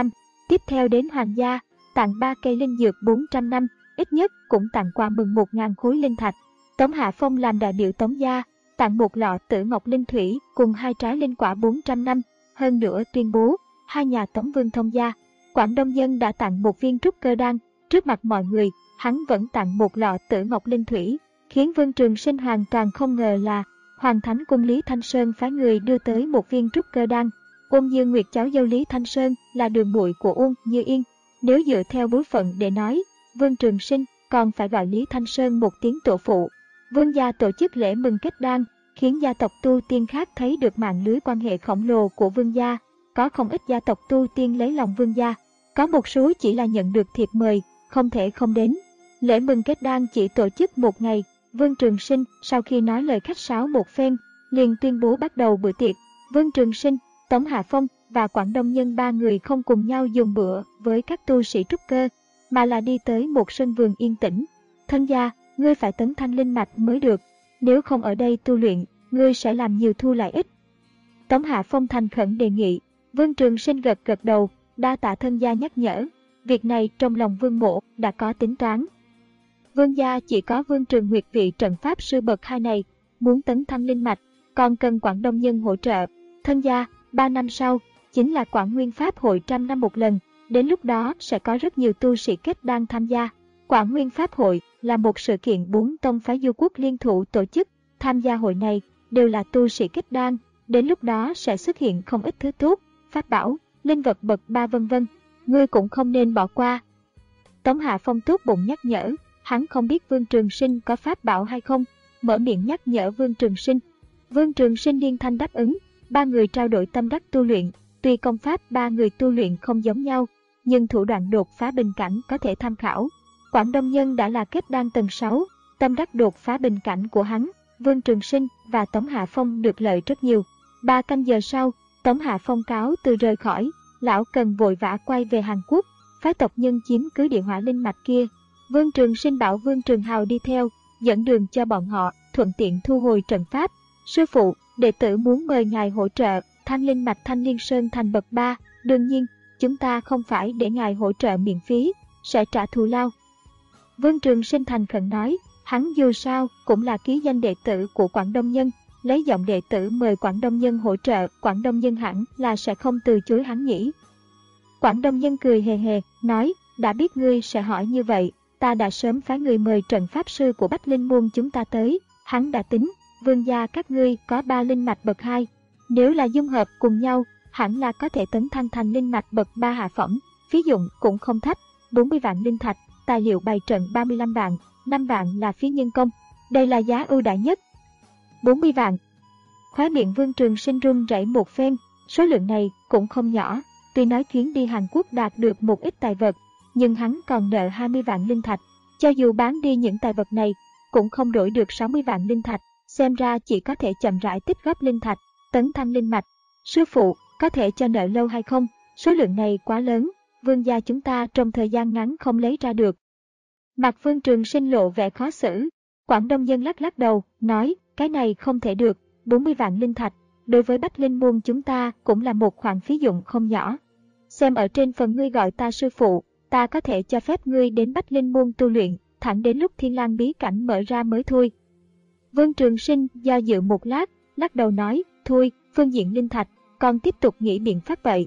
Tiếp theo đến Hoàng gia, tặng ba cây linh dược bốn trăm năm, ít nhất cũng tặng qua mừng một nghìn khối linh thạch. Tống Hạ Phong làm đại biểu Tống gia, tặng một lọ Tử Ngọc Linh Thủy cùng hai trái linh quả bốn trăm năm, hơn nữa tuyên bố hai nhà Tống Vương thông gia. Quảng Đông Dân đã tặng một viên trúc cơ đan, trước mặt mọi người, hắn vẫn tặng một lọ Tử Ngọc Linh Thủy, khiến Vương Trường Sinh hoàn toàn không ngờ là Hoàng Thánh Cung Lý Thanh Sơn phái người đưa tới một viên trúc cơ đan. Uông Như Nguyệt cháu dâu Lý Thanh Sơn là đường muội của Uông Như Yên, nếu dựa theo bối phận để nói, Vương Trường Sinh còn phải gọi Lý Thanh Sơn một tiếng tổ phụ. Vương gia tổ chức lễ mừng kết đan, khiến gia tộc tu tiên khác thấy được mạng lưới quan hệ khổng lồ của Vương gia. Có không ít gia tộc tu tiên lấy lòng Vương gia, có một số chỉ là nhận được thiệp mời, không thể không đến. Lễ mừng kết đan chỉ tổ chức một ngày, Vương Trường Sinh sau khi nói lời khách sáo một phen, liền tuyên bố bắt đầu bữa tiệc. Vương Trường Sinh, Tống Hạ Phong và Quảng Đông Nhân ba người không cùng nhau dùng bữa với các tu sĩ trúc cơ, mà là đi tới một sân vườn yên tĩnh. Thân gia, ngươi phải tấn thăng linh mạch mới được, nếu không ở đây tu luyện, ngươi sẽ làm nhiều thu lại ít. Tống Hạ Phong thành khẩn đề nghị. Vương Trường Sinh gật gật đầu, đa tạ thân gia nhắc nhở. Việc này trong lòng Vương Mỗ đã có tính toán. Vương gia chỉ có Vương Trường Nguyệt vị trận pháp sư bậc hai này, muốn tấn thăng linh mạch, còn cần Quảng Đông Nhân hỗ trợ. Thân gia, ba năm sau, chính là Quảng Nguyên Pháp hội trăm năm một lần, đến lúc đó sẽ có rất nhiều tu sĩ kết đan tham gia. Quảng Nguyên Pháp hội là một sự kiện bốn tông phái du quốc liên thủ tổ chức, tham gia hội này đều là tu sĩ kết đan, đến lúc đó sẽ xuất hiện không ít thứ tốt, pháp bảo, linh vật bậc ba vân vân, ngươi cũng không nên bỏ qua. Tống Hạ Phong tốt bụng nhắc nhở, hắn không biết Vương Trường Sinh có pháp bảo hay không, mở miệng nhắc nhở Vương Trường Sinh. Vương Trường Sinh điên thanh đáp ứng, ba người trao đổi tâm đắc tu luyện, tuy công pháp ba người tu luyện không giống nhau, nhưng thủ đoạn đột phá bình cảnh có thể tham khảo. Quảng Đông Nhân đã là kết đan tầng sáu, tâm đắc đột phá bình cảnh của hắn, Vương Trường Sinh và Tống Hạ Phong được lợi rất nhiều. Ba canh giờ sau, Tống Hạ Phong cáo từ rời khỏi, lão cần vội vã quay về Hàn Quốc, phái tộc nhân chiếm cứ địa hỏa linh mạch kia. Vương Trường Sinh bảo Vương Trường Hào đi theo, dẫn đường cho bọn họ, thuận tiện thu hồi trận pháp. Sư phụ, đệ tử muốn mời ngài hỗ trợ thăng linh mạch Thanh Liên Sơn thành bậc ba, đương nhiên, chúng ta không phải để ngài hỗ trợ miễn phí, sẽ trả thù lao. Vương Trường Sinh thành khẩn nói, hắn dù sao cũng là ký danh đệ tử của Quảng Đông Nhân, lấy giọng đệ tử mời Quảng Đông Nhân hỗ trợ, Quảng Đông Nhân hẳn là sẽ không từ chối hắn nhỉ. Quảng Đông Nhân cười hề hề, nói, đã biết ngươi sẽ hỏi như vậy, ta đã sớm phái người mời trận pháp sư của Bách Linh Môn chúng ta tới, hắn đã tính, vương gia các ngươi có ba linh mạch bậc hai, nếu là dung hợp cùng nhau, hẳn là có thể tấn thăng thành linh mạch bậc ba hạ phẩm, phí dụng cũng không thấp, bốn mươi vạn linh thạch, tài liệu bày trận ba mươi lăm vạn, năm vạn là phí nhân công, đây là giá ưu đãi nhất. bốn mươi vạn. Khóe miệng Vương Trường Sinh run rẩy một phen, số lượng này cũng không nhỏ, tuy nói chuyến đi Hàn Quốc đạt được một ít tài vật, nhưng hắn còn nợ hai mươi vạn linh thạch, cho dù bán đi những tài vật này, cũng không đổi được sáu mươi vạn linh thạch, xem ra chỉ có thể chậm rãi tích góp linh thạch, tấn thăng linh mạch. Sư phụ, có thể cho nợ lâu hay không? Số lượng này quá lớn, vương gia chúng ta trong thời gian ngắn không lấy ra được. Mặt Vương Trường Sinh lộ vẻ khó xử, Quảng Đông Dân lắc lắc đầu, nói, cái này không thể được, bốn mươi vạn linh thạch, đối với Bách Linh Môn chúng ta cũng là một khoản phí dụng không nhỏ. Xem ở trên phần ngươi gọi ta sư phụ, ta có thể cho phép ngươi đến Bách Linh Môn tu luyện, thẳng đến lúc Thiên Lang bí cảnh mở ra mới thôi. Vương Trường Sinh do dự một lát, lắc đầu nói, thôi, phương diện linh thạch, còn tiếp tục nghĩ biện pháp vậy.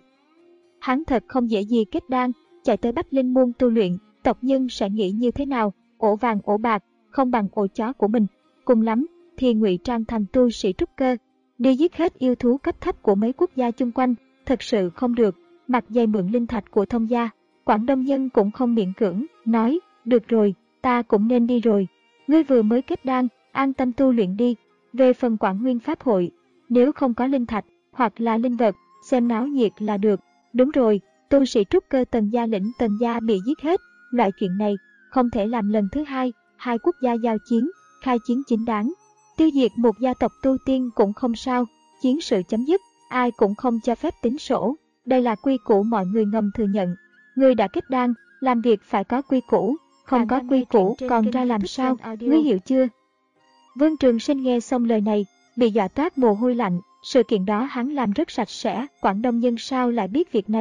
Hắn thật không dễ gì kết đan, chạy tới Bách Linh Môn tu luyện, tộc nhân sẽ nghĩ như thế nào, ổ vàng ổ bạc, không bằng ổ chó của mình, cùng lắm thì ngụy trang thành tu sĩ trúc cơ, đi giết hết yêu thú cấp thấp của mấy quốc gia chung quanh, thật sự không được. Mặt dày mượn linh thạch của thông gia, Quảng Đông Nhân cũng không miễn cưỡng, nói, được rồi, ta cũng nên đi rồi, ngươi vừa mới kết đan, an tâm tu luyện đi. Về phần Quảng Nguyên Pháp hội, nếu không có linh thạch hoặc là linh vật, xem náo nhiệt là được. Đúng rồi, tu sĩ trúc cơ Tần gia lĩnh Tần gia bị giết hết, loại chuyện này không thể làm lần thứ hai, hai quốc gia giao chiến, khai chiến chính đáng. Tiêu diệt một gia tộc tu tiên cũng không sao, chiến sự chấm dứt, ai cũng không cho phép tính sổ, đây là quy củ mọi người ngầm thừa nhận. Người đã kết đan, làm việc phải có quy củ, không có quy củ còn ra làm sao, ngươi hiểu chưa? Vương Trường Sinh nghe xong lời này, bị dọa toát mồ hôi lạnh, sự kiện đó hắn làm rất sạch sẽ, Quảng Đông Nhân sao lại biết việc này,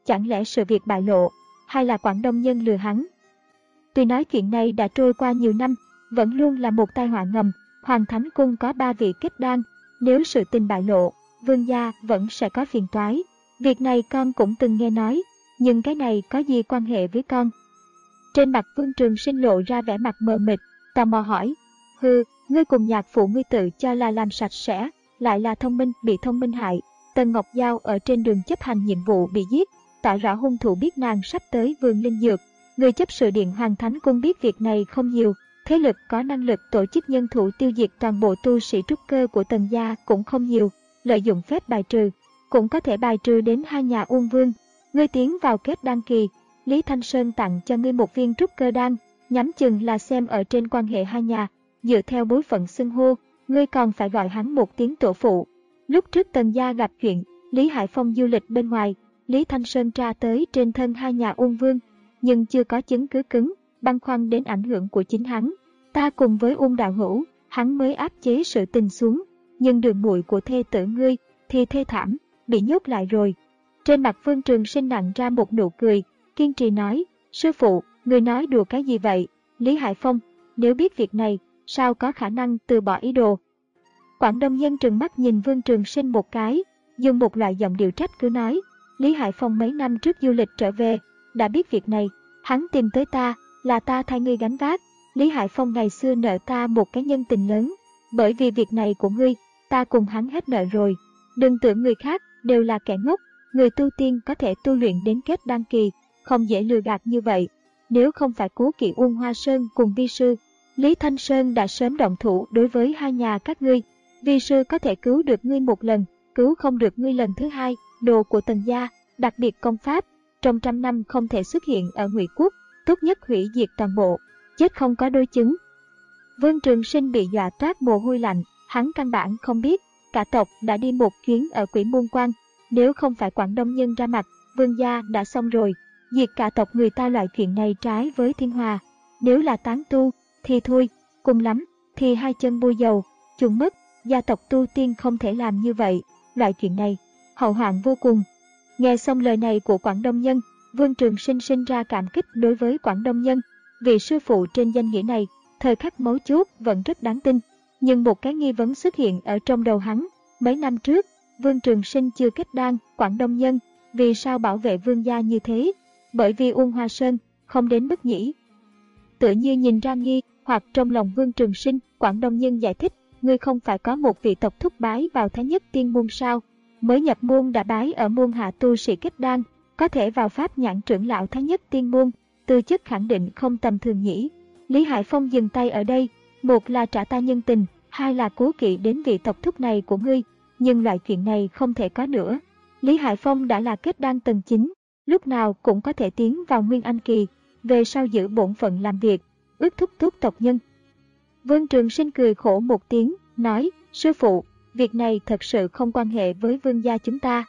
chẳng lẽ sự việc bại lộ, hay là Quảng Đông Nhân lừa hắn? Tuy nói chuyện này đã trôi qua nhiều năm, vẫn luôn là một tai họa ngầm. Hoàng Thánh Cung có ba vị kết đan, nếu sự tình bại lộ, Vương gia vẫn sẽ có phiền toái. Việc này con cũng từng nghe nói, nhưng cái này có gì quan hệ với con? Trên mặt Vương Trường Sinh lộ ra vẻ mặt mờ mịt, tò mò hỏi, hừ, ngươi cùng nhạc phụ ngươi tự cho là làm sạch sẽ, lại là thông minh bị thông minh hại. Tần Ngọc Giao ở trên đường chấp hành nhiệm vụ bị giết, tỏ rõ hung thủ biết nàng sắp tới vườn linh dược. Người chấp sự điện Hoàng Thánh Cung biết việc này không nhiều, thế lực có năng lực tổ chức nhân thủ tiêu diệt toàn bộ tu sĩ trúc cơ của Tần gia cũng không nhiều, lợi dụng phép bài trừ, cũng có thể bài trừ đến hai nhà Uông Vương. Ngươi tiến vào kết đan kỳ, Lý Thanh Sơn tặng cho ngươi một viên trúc cơ đan, nhắm chừng là xem ở trên quan hệ hai nhà, dựa theo bối phận xưng hô, ngươi còn phải gọi hắn một tiếng tổ phụ. Lúc trước Tần gia gặp chuyện, Lý Hải Phong du lịch bên ngoài, Lý Thanh Sơn tra tới trên thân hai nhà Uông Vương, nhưng chưa có chứng cứ cứng, băn khoăn đến ảnh hưởng của chính hắn. Ta cùng với Uông đạo hữu, hắn mới áp chế sự tình xuống, nhưng đường muội của thê tử ngươi thì thê thảm, bị nhốt lại rồi. Trên mặt Vương Trường Sinh nặng ra một nụ cười, kiên trì nói, sư phụ, người nói đùa cái gì vậy? Lý Hải Phong, nếu biết việc này, sao có khả năng từ bỏ ý đồ? Quảng Đông Nhân trừng mắt nhìn Vương Trường Sinh một cái, dùng một loại giọng điệu trách cứ nói, Lý Hải Phong mấy năm trước du lịch trở về, đã biết việc này, hắn tìm tới ta, là ta thay ngươi gánh vác. Lý Hải Phong ngày xưa nợ ta một cái nhân tình lớn, bởi vì việc này của ngươi, ta cùng hắn hết nợ rồi. Đừng tưởng người khác đều là kẻ ngốc, người tu tiên có thể tu luyện đến kết đan kỳ, không dễ lừa gạt như vậy. Nếu không phải cố kỵ Uông Hoa Sơn cùng vi sư, Lý Thanh Sơn đã sớm động thủ đối với hai nhà các ngươi. Vi sư có thể cứu được ngươi một lần, cứu không được ngươi lần thứ hai. Đồ của Tần gia, đặc biệt công pháp, trong trăm năm không thể xuất hiện ở Ngụy Quốc, tốt nhất hủy diệt toàn bộ, chết không có đối chứng. Vương Trường Sinh bị dọa toát mồ hôi lạnh, hắn căn bản không biết, cả tộc đã đi một chuyến ở Quỷ Môn Quan, nếu không phải Quảng Đông Nhân ra mặt, Vương gia đã xong rồi, diệt cả tộc người ta. Loại chuyện này trái với thiên hòa, nếu là tán tu thì thôi, cùng lắm thì hai chân bôi dầu, chôn mất. Gia tộc tu tiên không thể làm như vậy, loại chuyện này hậu hoạn vô cùng. Nghe xong lời này của Quảng Đông Nhân, Vương Trường Sinh sinh ra cảm kích đối với Quảng Đông Nhân, vị sư phụ trên danh nghĩa này, thời khắc mấu chốt vẫn rất đáng tin. Nhưng một cái nghi vấn xuất hiện ở trong đầu hắn, mấy năm trước, Vương Trường Sinh chưa kết đan, Quảng Đông Nhân vì sao bảo vệ Vương gia như thế? Bởi vì Uông Hoa Sơn không đến mức nhỉ? Tựa như nhìn ra nghi hoặc trong lòng Vương Trường Sinh, Quảng Đông Nhân giải thích, ngươi không phải có một vị tộc thúc bái vào Thái Nhất Tiên môn sao? Mới nhập môn đã bái ở môn hạ tu sĩ kết đan, có thể vào pháp nhãn trưởng lão Thái Nhất Tiên môn, tư chất khẳng định không tầm thường nhỉ. Lý Hải Phong dừng tay ở đây, một là trả ta nhân tình, hai là cố kỵ đến vị tộc thúc này của ngươi, nhưng loại chuyện này không thể có nữa. Lý Hải Phong đã là kết đan tầng chín, lúc nào cũng có thể tiến vào Nguyên Anh kỳ, về sau giữ bổn phận làm việc, ước thúc tốt tộc nhân. Vương Trường Sinh cười khổ một tiếng, nói, sư phụ, việc này thật sự không quan hệ với Vương gia chúng ta.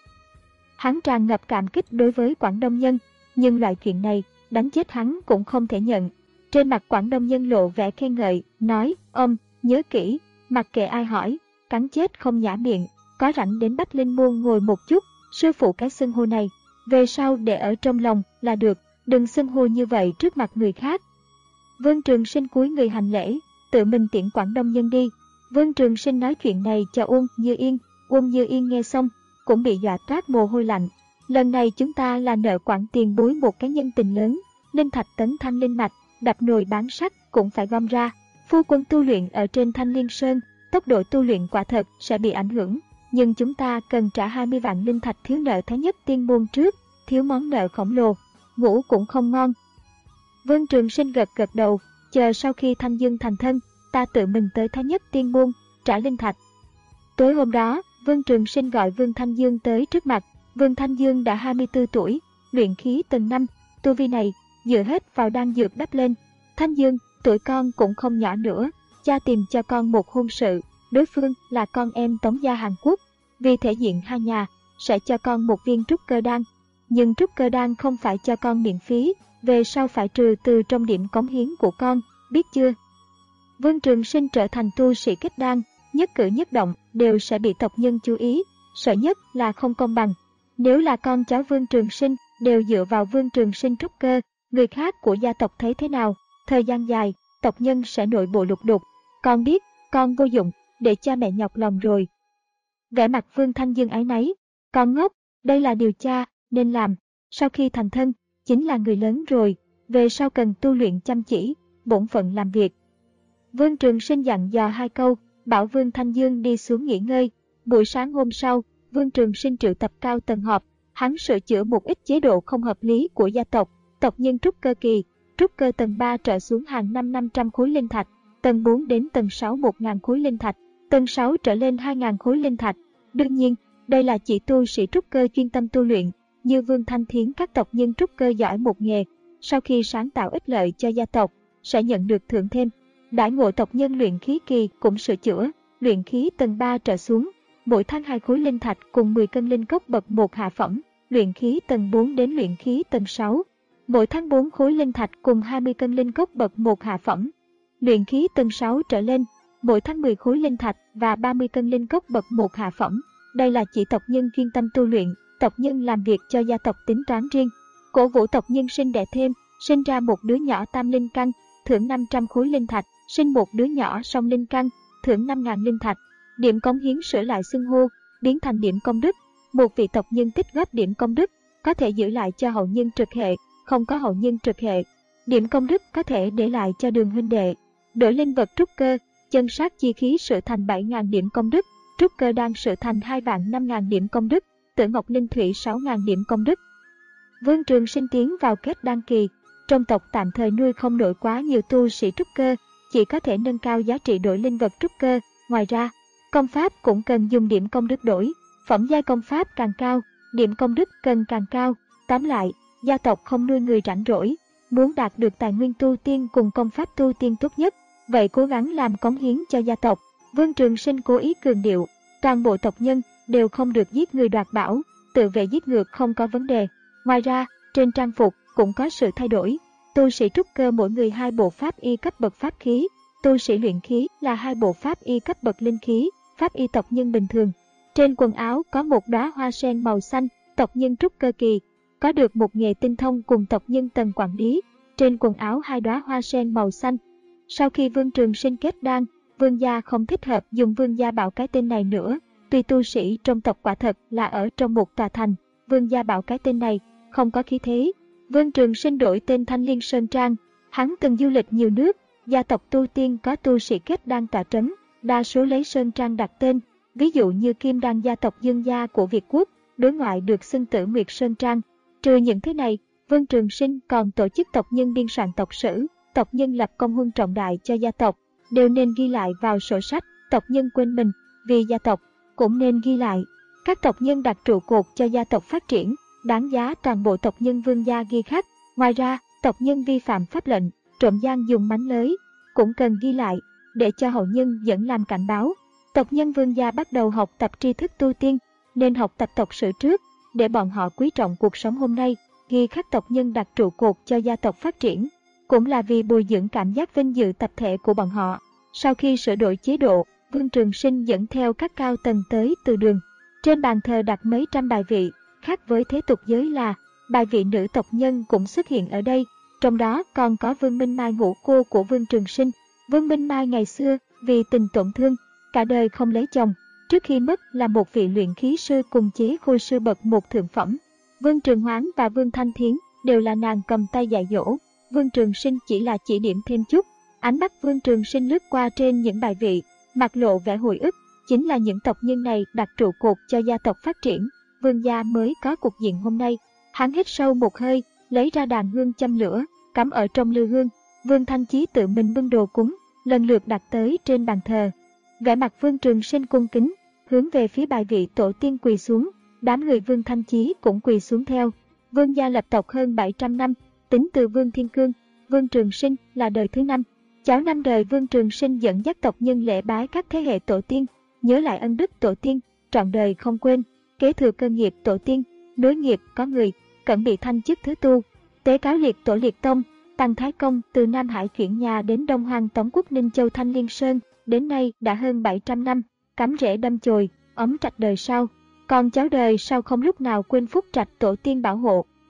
Hắn tràn ngập cảm kích đối với Quảng Đông Nhân, nhưng loại chuyện này, đánh chết hắn cũng không thể nhận. Trên mặt Quảng Đông Nhân lộ vẻ khen ngợi, nói, ông, nhớ kỹ, mặc kệ ai hỏi, cắn chết không nhả miệng, có rảnh đến Bách Linh Môn ngồi một chút, sư phụ cái xưng hô này, về sau để ở trong lòng là được, đừng xưng hô như vậy trước mặt người khác. Vương Trường Sinh cúi người hành lễ, tự mình tiễn Quảng Đông Nhân đi. Vương Trường Sinh nói chuyện này cho Uông Như Yên, Uông Như Yên nghe xong, cũng bị dọa toát mồ hôi lạnh. Lần này chúng ta là nợ Quảng tiền bối một cái nhân tình lớn, linh thạch tấn thanh linh mạch, đập nồi bán sắt cũng phải gom ra. Phu quân tu luyện ở trên Thanh Liên Sơn, tốc độ tu luyện quả thật sẽ bị ảnh hưởng, nhưng chúng ta cần trả hai mươi vạn linh thạch thiếu nợ Thái Nhất Tiên môn trước, thiếu món nợ khổng lồ, ngủ cũng không ngon. Vương Trường Sinh gật gật đầu, chờ sau khi Thanh Dương thành thân, ta tự mình tới Thái Nhất Tiên môn, trả linh thạch. Tối hôm đó, Vương Trường Sinh gọi Vương Thanh Dương tới trước mặt. Vương Thanh Dương đã hai mươi tư tuổi, luyện khí tầng năm, tu vi này dựa hết vào đan dược đắp lên. Thanh Dương, tuổi con cũng không nhỏ nữa, cha tìm cho con một hôn sự, đối phương là con em Tống gia Hàn Quốc, vì thể diện hai nhà, sẽ cho con một viên trúc cơ đan. Nhưng trúc cơ đan không phải cho con miễn phí, về sau phải trừ từ trong điểm cống hiến của con, biết chưa? Vương Trường Sinh trở thành tu sĩ kết đan, nhất cử nhất động đều sẽ bị tộc nhân chú ý, sợ nhất là không công bằng. Nếu là con cháu Vương Trường Sinh, đều dựa vào Vương Trường Sinh trúc cơ. Người khác của gia tộc thấy thế nào, thời gian dài, tộc nhân sẽ nội bộ lục đục. Con biết, con vô dụng, để cha mẹ nhọc lòng rồi. Vẻ mặt Vương Thanh Dương áy náy. Con ngốc, đây là điều cha nên làm. Sau khi thành thân, chính là người lớn rồi, về sau cần tu luyện chăm chỉ, bổn phận làm việc. Vương Trường Sinh dặn dò hai câu, bảo Vương Thanh Dương đi xuống nghỉ ngơi. Buổi sáng hôm sau, Vương Trường Sinh triệu tập cao tầng họp, hắn sửa chữa một ít chế độ không hợp lý của gia tộc. Tộc nhân trúc cơ kỳ, trúc cơ tầng ba trở xuống hàng năm năm trăm khối linh thạch, tầng bốn đến tầng sáu một nghìn khối linh thạch, tầng sáu trở lên hai nghìn khối linh thạch. Đương nhiên, đây là chỉ tu sĩ trúc cơ chuyên tâm tu luyện, như Vương Thanh Thiến các tộc nhân trúc cơ giỏi một nghề, sau khi sáng tạo ích lợi cho gia tộc, sẽ nhận được thưởng thêm. Đãi ngộ tộc nhân luyện khí kỳ cũng sửa chữa, luyện khí tầng ba trở xuống, mỗi tháng hai khối linh thạch cùng mười cân linh cốc bậc một hạ phẩm, luyện khí tầng bốn đến luyện khí tầng sáu, mỗi tháng bốn khối linh thạch cùng hai mươi cân linh cốc bậc một hạ phẩm, luyện khí tầng sáu trở lên, mỗi tháng mười khối linh thạch và ba mươi cân linh cốc bậc một hạ phẩm. Đây là chỉ tộc nhân chuyên tâm tu luyện, tộc nhân làm việc cho gia tộc tính toán riêng. Cổ vũ tộc nhân sinh đẻ thêm, sinh ra một đứa nhỏ tam linh căn, thưởng năm trăm khối linh thạch, sinh một đứa nhỏ song linh căn, thưởng năm nghìn linh thạch. Điểm cống hiến sửa lại xưng hô, biến thành điểm công đức. Một vị tộc nhân tích góp điểm công đức, có thể giữ lại cho hậu nhân trực hệ, không có hậu nhân trực hệ. Điểm công đức có thể để lại cho đường huynh đệ. Đổi linh vật trúc cơ, chân sát chi khí sửa thành bảy nghìn điểm công đức, trúc cơ đan sửa thành hai vạn năm nghìn điểm công đức, tử ngọc linh thủy sáu nghìn điểm công đức. Vương Trường Sinh tiến vào kết đan kỳ, trong tộc tạm thời nuôi không nổi quá nhiều tu sĩ trúc cơ, chỉ có thể nâng cao giá trị đổi linh vật trúc cơ. Ngoài ra, công pháp cũng cần dùng điểm công đức đổi, phẩm giai công pháp càng cao, điểm công đức cần càng cao. Tóm lại, gia tộc không nuôi người rảnh rỗi, muốn đạt được tài nguyên tu tiên cùng công pháp tu tiên tốt nhất, vậy cố gắng làm cống hiến cho gia tộc. Vương Trường Sinh cố ý cường điệu, toàn bộ tộc nhân đều không được giết người đoạt bảo, tự vệ giết ngược không có vấn đề. Ngoài ra, trên trang phục cũng có sự thay đổi. Tu sĩ trúc cơ mỗi người hai bộ pháp y cấp bậc pháp khí, tu sĩ luyện khí là hai bộ pháp y cấp bậc linh khí, pháp y tộc nhân bình thường. Trên quần áo có một đóa hoa sen màu xanh, tộc nhân trúc cơ kỳ, có được một nghề tinh thông cùng tộc nhân tầng quản lý. Trên quần áo hai đóa hoa sen màu xanh. Sau khi Vương Trường Sinh kết đan, Vương gia không thích hợp dùng Vương gia bảo cái tên này nữa. Tuy tu sĩ trong tộc quả thật là ở trong một tòa thành, Vương gia bảo cái tên này không có khí thế. Vương Trường Sinh đổi tên Thanh Liên Sơn Trang. Hắn từng du lịch nhiều nước, gia tộc tu tiên có tu sĩ kết đan tọa trấn, đa số lấy Sơn Trang đặt tên. Ví dụ như Kim Đan gia tộc Dương gia của Việt Quốc, đối ngoại được xưng Tử Nguyệt Sơn Trang. Trừ những thứ này, Vương Trường Sinh còn tổ chức tộc nhân biên soạn tộc sử, tộc nhân lập công huân trọng đại cho gia tộc, đều nên ghi lại vào sổ sách. Tộc nhân quên mình vì gia tộc cũng nên ghi lại. Các tộc nhân đặt trụ cột cho gia tộc phát triển, đáng giá toàn bộ tộc nhân Vương gia ghi khắc. Ngoài ra, tộc nhân vi phạm pháp lệnh, trộm gian dùng mánh lới cũng cần ghi lại để cho hậu nhân dẫn làm cảnh báo. Tộc nhân Vương gia bắt đầu học tập tri thức tu tiên, nên học tập tộc sử trước để bọn họ quý trọng cuộc sống hôm nay. Ghi khắc tộc nhân đặt trụ cột cho gia tộc phát triển, cũng là vì bồi dưỡng cảm giác vinh dự tập thể của bọn họ. Sau khi sửa đổi chế độ, Vương Trường Sinh dẫn theo các cao tầng tới từ đường. Trên bàn thờ đặt mấy trăm bài vị, khác với thế tục giới là bài vị nữ tộc nhân cũng xuất hiện ở đây. Trong đó còn có Vương Minh Mai, ngũ cô của Vương Trường Sinh. Vương Minh Mai ngày xưa vì tình tổn thương, cả đời không lấy chồng, trước khi mất là một vị luyện khí sư cùng chế khôi sư bậc một thượng phẩm. Vương Trường Hoán và Vương Thanh Thiến đều là nàng cầm tay dạy dỗ, Vương Trường Sinh chỉ là chỉ điểm thêm chút. Ánh mắt Vương Trường Sinh lướt qua trên những bài vị, mặt lộ vẻ hồi ức, chính là những tộc nhân này đặt trụ cột cho gia tộc phát triển, Vương gia mới có cục diện hôm nay. Hắn hít sâu một hơi, lấy ra đàn hương châm lửa, cắm ở trong lư hương. Vương Thanh Chí tự mình bưng đồ cúng, lần lượt đặt tới trên bàn thờ. Vẻ mặt Vương Trường Sinh cung kính, hướng về phía bài vị tổ tiên quỳ xuống, đám người Vương Thanh Chí cũng quỳ xuống theo. Vương gia lập tộc hơn bảy trăm năm, tính từ Vương Thiên Cương, Vương Trường Sinh là đời thứ năm. Cháu năm đời Vương Trường Sinh dẫn dắt tộc nhân lễ bái các thế hệ tổ tiên, nhớ lại ân đức tổ tiên, trọn đời không quên, kế thừa cơ nghiệp tổ tiên, nối nghiệp có người, cẩn bị thanh chức thứ tu, tế cáo liệt tổ liệt tông. Tăng Thái Công từ Nam Hải chuyển nhà đến Đông Hoang Tống Quốc Ninh Châu Thanh Liên Sơn, đến nay đã hơn bảy trăm năm, cắm rễ đâm chồi, ấm trạch đời sau. Còn cháu đời sau không lúc nào quên phúc trạch tổ tiên bảo hộ,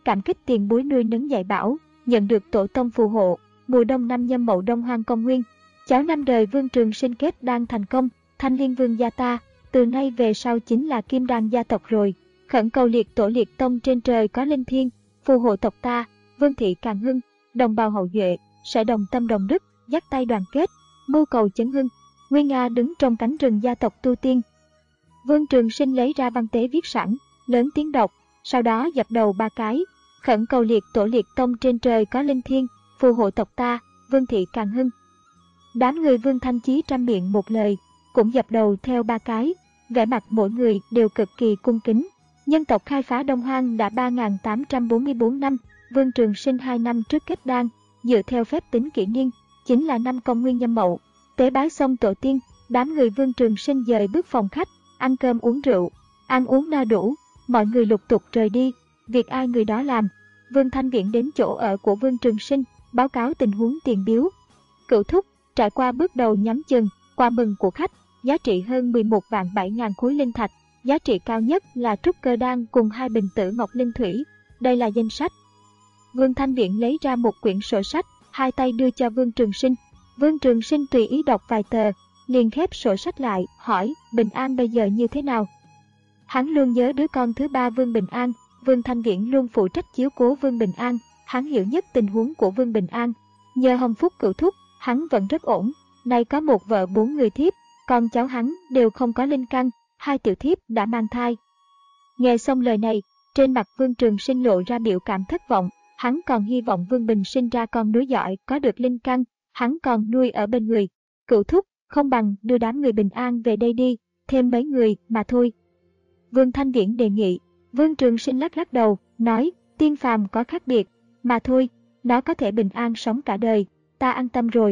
cảm kích tiền bối nuôi nấng dạy bảo, nhận được tổ tông phù hộ. Mùa đông năm Nhâm Mậu Đông Hoang Công Nguyên, cháu năm đời Vương Trường Sinh kết đan thành công, Thanh Liên Vương gia ta, từ nay về sau chính là Kim Đan gia tộc rồi. Khẩn cầu liệt tổ liệt tông trên trời có linh thiêng, phù hộ tộc ta, Vương thị càng hưng, đồng bào hậu duệ sẽ đồng tâm đồng đức, dắt tay đoàn kết, mưu cầu chấn hưng. Nguy nga đứng trong cánh rừng gia tộc tu tiên. Vương Trường Sinh lấy ra văn tế viết sẵn, lớn tiếng đọc, sau đó dập đầu ba cái. Khẩn cầu liệt tổ liệt tông trên trời có linh thiêng, phù hộ tộc ta, Vương thị càng hưng. Đám người Vương Thanh Chí trăm miệng một lời, cũng dập đầu theo ba cái, vẻ mặt mỗi người đều cực kỳ cung kính. Nhân tộc khai phá Đông Hoang đã ba nghìn tám trăm bốn mươi tư năm, Vương Trường Sinh hai năm trước kết đan, dựa theo phép tính kỷ niên, chính là năm Công Nguyên Nhâm Mậu. Tế bái xong tổ tiên, đám người Vương Trường Sinh dời bước phòng khách, ăn cơm uống rượu, ăn uống no đủ, mọi người lục tục rời đi, việc ai người đó làm. Vương Thanh Viễn đến chỗ ở của Vương Trường Sinh, báo cáo tình huống tiền biếu. Cửu thúc, trải qua bước đầu nhắm chừng, quà mừng của khách, giá trị hơn mười một vạn bảy nghìn khối linh thạch, giá trị cao nhất là trúc cơ đan cùng hai bình tử ngọc linh thủy. Đây là danh sách. Vương Thanh Viễn lấy ra một quyển sổ sách, hai tay đưa cho Vương Trường Sinh. Vương Trường Sinh tùy ý đọc vài tờ, liền khép sổ sách lại, hỏi, Bình An bây giờ như thế nào? Hắn luôn nhớ đứa con thứ ba Vương Bình An, Vương Thanh Viễn luôn phụ trách chiếu cố Vương Bình An, hắn hiểu nhất tình huống của Vương Bình An. Nhờ Hồng Phúc cửu thúc, hắn vẫn rất ổn, nay có một vợ bốn người thiếp, con cháu hắn đều không có linh căn, hai tiểu thiếp đã mang thai. Nghe xong lời này, trên mặt Vương Trường Sinh lộ ra biểu cảm thất vọng, hắn còn hy vọng Vương Bình sinh ra con nối dõi có được linh căn, hắn còn nuôi ở bên người. Cửu thúc, không bằng đưa đám người Bình An về đây đi, thêm mấy người mà thôi. Vương Thanh Viễn đề nghị. Vương Trường Sinh lắc lắc đầu, nói, tiên phàm có khác biệt, mà thôi, nó có thể bình an sống cả đời, ta an tâm rồi.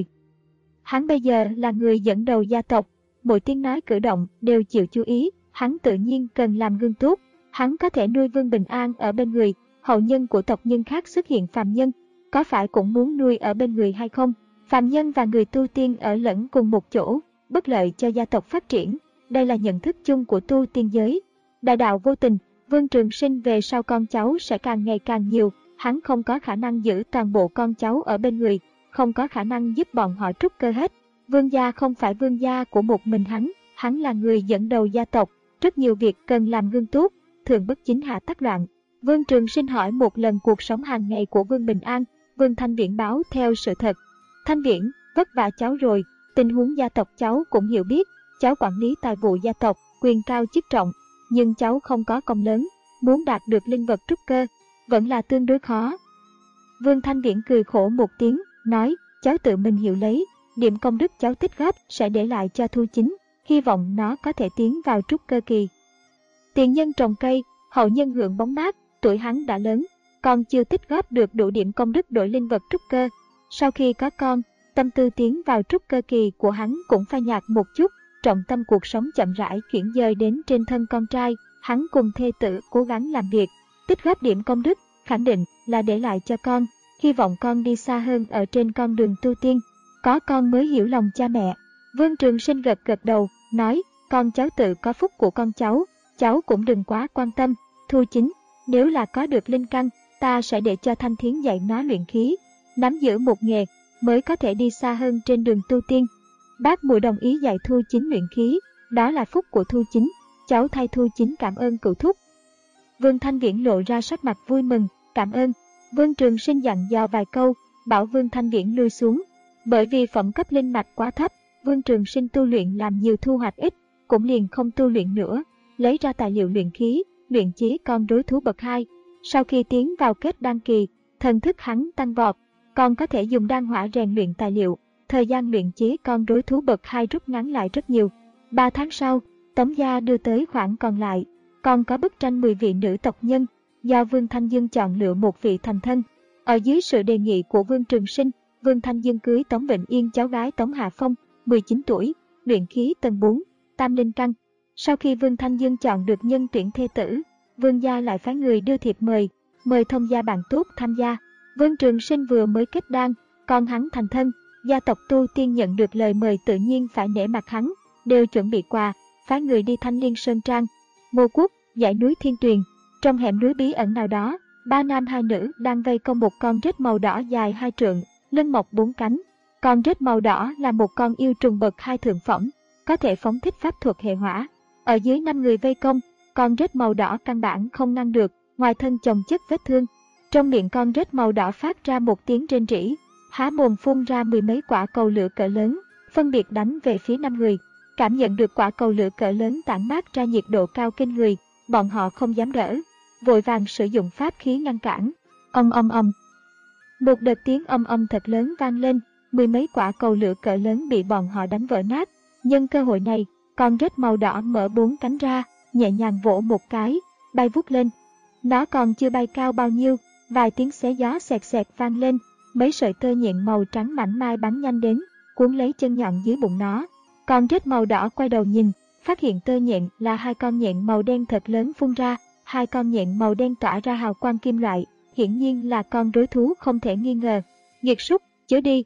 Hắn bây giờ là người dẫn đầu gia tộc, mỗi tiếng nói cử động đều chịu chú ý, hắn tự nhiên cần làm gương tốt, hắn có thể nuôi Vương Bình An ở bên người, hậu nhân của tộc nhân khác xuất hiện phàm nhân, có phải cũng muốn nuôi ở bên người hay không? Phàm nhân và người tu tiên ở lẫn cùng một chỗ, bất lợi cho gia tộc phát triển, đây là nhận thức chung của tu tiên giới. Đại đạo vô tình, Vương Trường Sinh về sau con cháu sẽ càng ngày càng nhiều, hắn không có khả năng giữ toàn bộ con cháu ở bên người, không có khả năng giúp bọn họ trúc cơ hết. Vương gia không phải vương gia của một mình hắn, hắn là người dẫn đầu gia tộc, rất nhiều việc cần làm gương tốt, thường bất chính hạ tắc loạn. Vương Trường Sinh hỏi một lần cuộc sống hàng ngày của Vương Bình An, Vương Thanh Viễn báo theo sự thật. Thanh Viễn, vất vả cháu rồi, tình huống gia tộc cháu cũng hiểu biết, cháu quản lý tài vụ gia tộc, quyền cao chức trọng, nhưng cháu không có công lớn, muốn đạt được linh vật trúc cơ, vẫn là tương đối khó. Vương Thanh Viễn cười khổ một tiếng, nói, cháu tự mình hiểu lấy, điểm công đức cháu tích góp sẽ để lại cho Thu Chính, hy vọng nó có thể tiến vào trúc cơ kỳ. Tiền nhân trồng cây, hậu nhân hưởng bóng mát, tuổi hắn đã lớn, còn chưa tích góp được đủ điểm công đức đổi linh vật trúc cơ. Sau khi có con, tâm tư tiến vào trúc cơ kỳ của hắn cũng phai nhạt một chút, trọng tâm cuộc sống chậm rãi chuyển dời đến trên thân con trai, hắn cùng thê tử cố gắng làm việc, tích góp điểm công đức, khẳng định là để lại cho con, hy vọng con đi xa hơn ở trên con đường tu tiên, có con mới hiểu lòng cha mẹ. Vương Trường Sinh gật gật đầu, nói, con cháu tự có phúc của con cháu, cháu cũng đừng quá quan tâm. Thu Chính, nếu là có được linh căn, ta sẽ để cho Thanh Thiến dạy nó luyện khí, nắm giữ một nghề, mới có thể đi xa hơn trên đường tu tiên. Bác Mùi đồng ý dạy Thu Chính luyện khí, đó là phúc của Thu Chính, cháu thay Thu Chính cảm ơn cửu thúc. Vương Thanh Viễn lộ ra sắc mặt vui mừng, cảm ơn. Vương Trường Sinh dặn dò vài câu, bảo Vương Thanh Viễn lui xuống. Bởi vì phẩm cấp linh mạch quá thấp, Vương Trường Sinh tu luyện làm nhiều thu hoạch ít, cũng liền không tu luyện nữa, lấy ra tài liệu luyện khí, luyện chế con đối thú bậc hai. Sau khi tiến vào kết đan kỳ, thần thức hắn tăng vọt, còn có thể dùng đan hỏa rèn luyện tài liệu, thời gian luyện chế con đối thú bậc hai rút ngắn lại rất nhiều. Ba tháng sau, Tống gia đưa tới khoản còn lại, còn có bức tranh mười vị nữ tộc nhân, do Vương Thanh Dương chọn lựa một vị thành thân. Ở dưới sự đề nghị của Vương Trường Sinh, Vương Thanh Dương cưới Tống Vịnh Yên cháu gái Tống Hạ Phong, mười chín tuổi, luyện khí tầng bốn, tam linh căn. Sau khi Vương Thanh Dương chọn được nhân tuyển thê tử, Vương gia lại phái người đưa thiệp mời, mời thông gia bạn tốt tham gia. Vương Trường Sinh vừa mới kết đan, còn hắn thành thân, gia tộc tu tiên nhận được lời mời tự nhiên phải nể mặt hắn, đều chuẩn bị quà, phái người đi Thanh Liên Sơn Trang, Ngô Quốc, dãy núi Thiên Tuyền. Trong hẻm núi bí ẩn nào đó, Ba nam hai nữ đang vây công một con rết màu đỏ dài hai trượng, lưng mọc bốn cánh. Con rết màu đỏ là một con yêu trùng bậc hai thượng phẩm, có thể phóng thích pháp thuật hệ hỏa. Ở dưới năm người vây công, con rết màu đỏ căn bản không ngăn được, ngoài thân chồng chất vết thương. Trong miệng con rết màu đỏ phát ra một tiếng rên rỉ, há mồm phun ra mười mấy quả cầu lửa cỡ lớn, phân biệt đánh về phía năm người. Cảm nhận được quả cầu lửa cỡ lớn tản mát ra nhiệt độ cao kinh người, bọn họ không dám đỡ, vội vàng sử dụng pháp khí ngăn cản. Ầm ầm ầm. Một đợt tiếng ầm ầm thật lớn vang lên, mười mấy quả cầu lửa cỡ lớn bị bọn họ đánh vỡ nát. Nhân cơ hội này, con rết màu đỏ mở bốn cánh ra, nhẹ nhàng vỗ một cái, bay vút lên. Nó còn chưa bay cao bao nhiêu, vài tiếng xé gió xẹt xẹt vang lên, mấy sợi tơ nhện màu trắng mảnh mai bắn nhanh đến, cuốn lấy chân nhọn dưới bụng nó. Con rết màu đỏ quay đầu nhìn, phát hiện tơ nhện là hai con nhện màu đen thật lớn phun ra, hai con nhện màu đen tỏa ra hào quang kim loại, hiển nhiên là con rối thú không thể nghi ngờ. Nghiệt súc, chớ đi.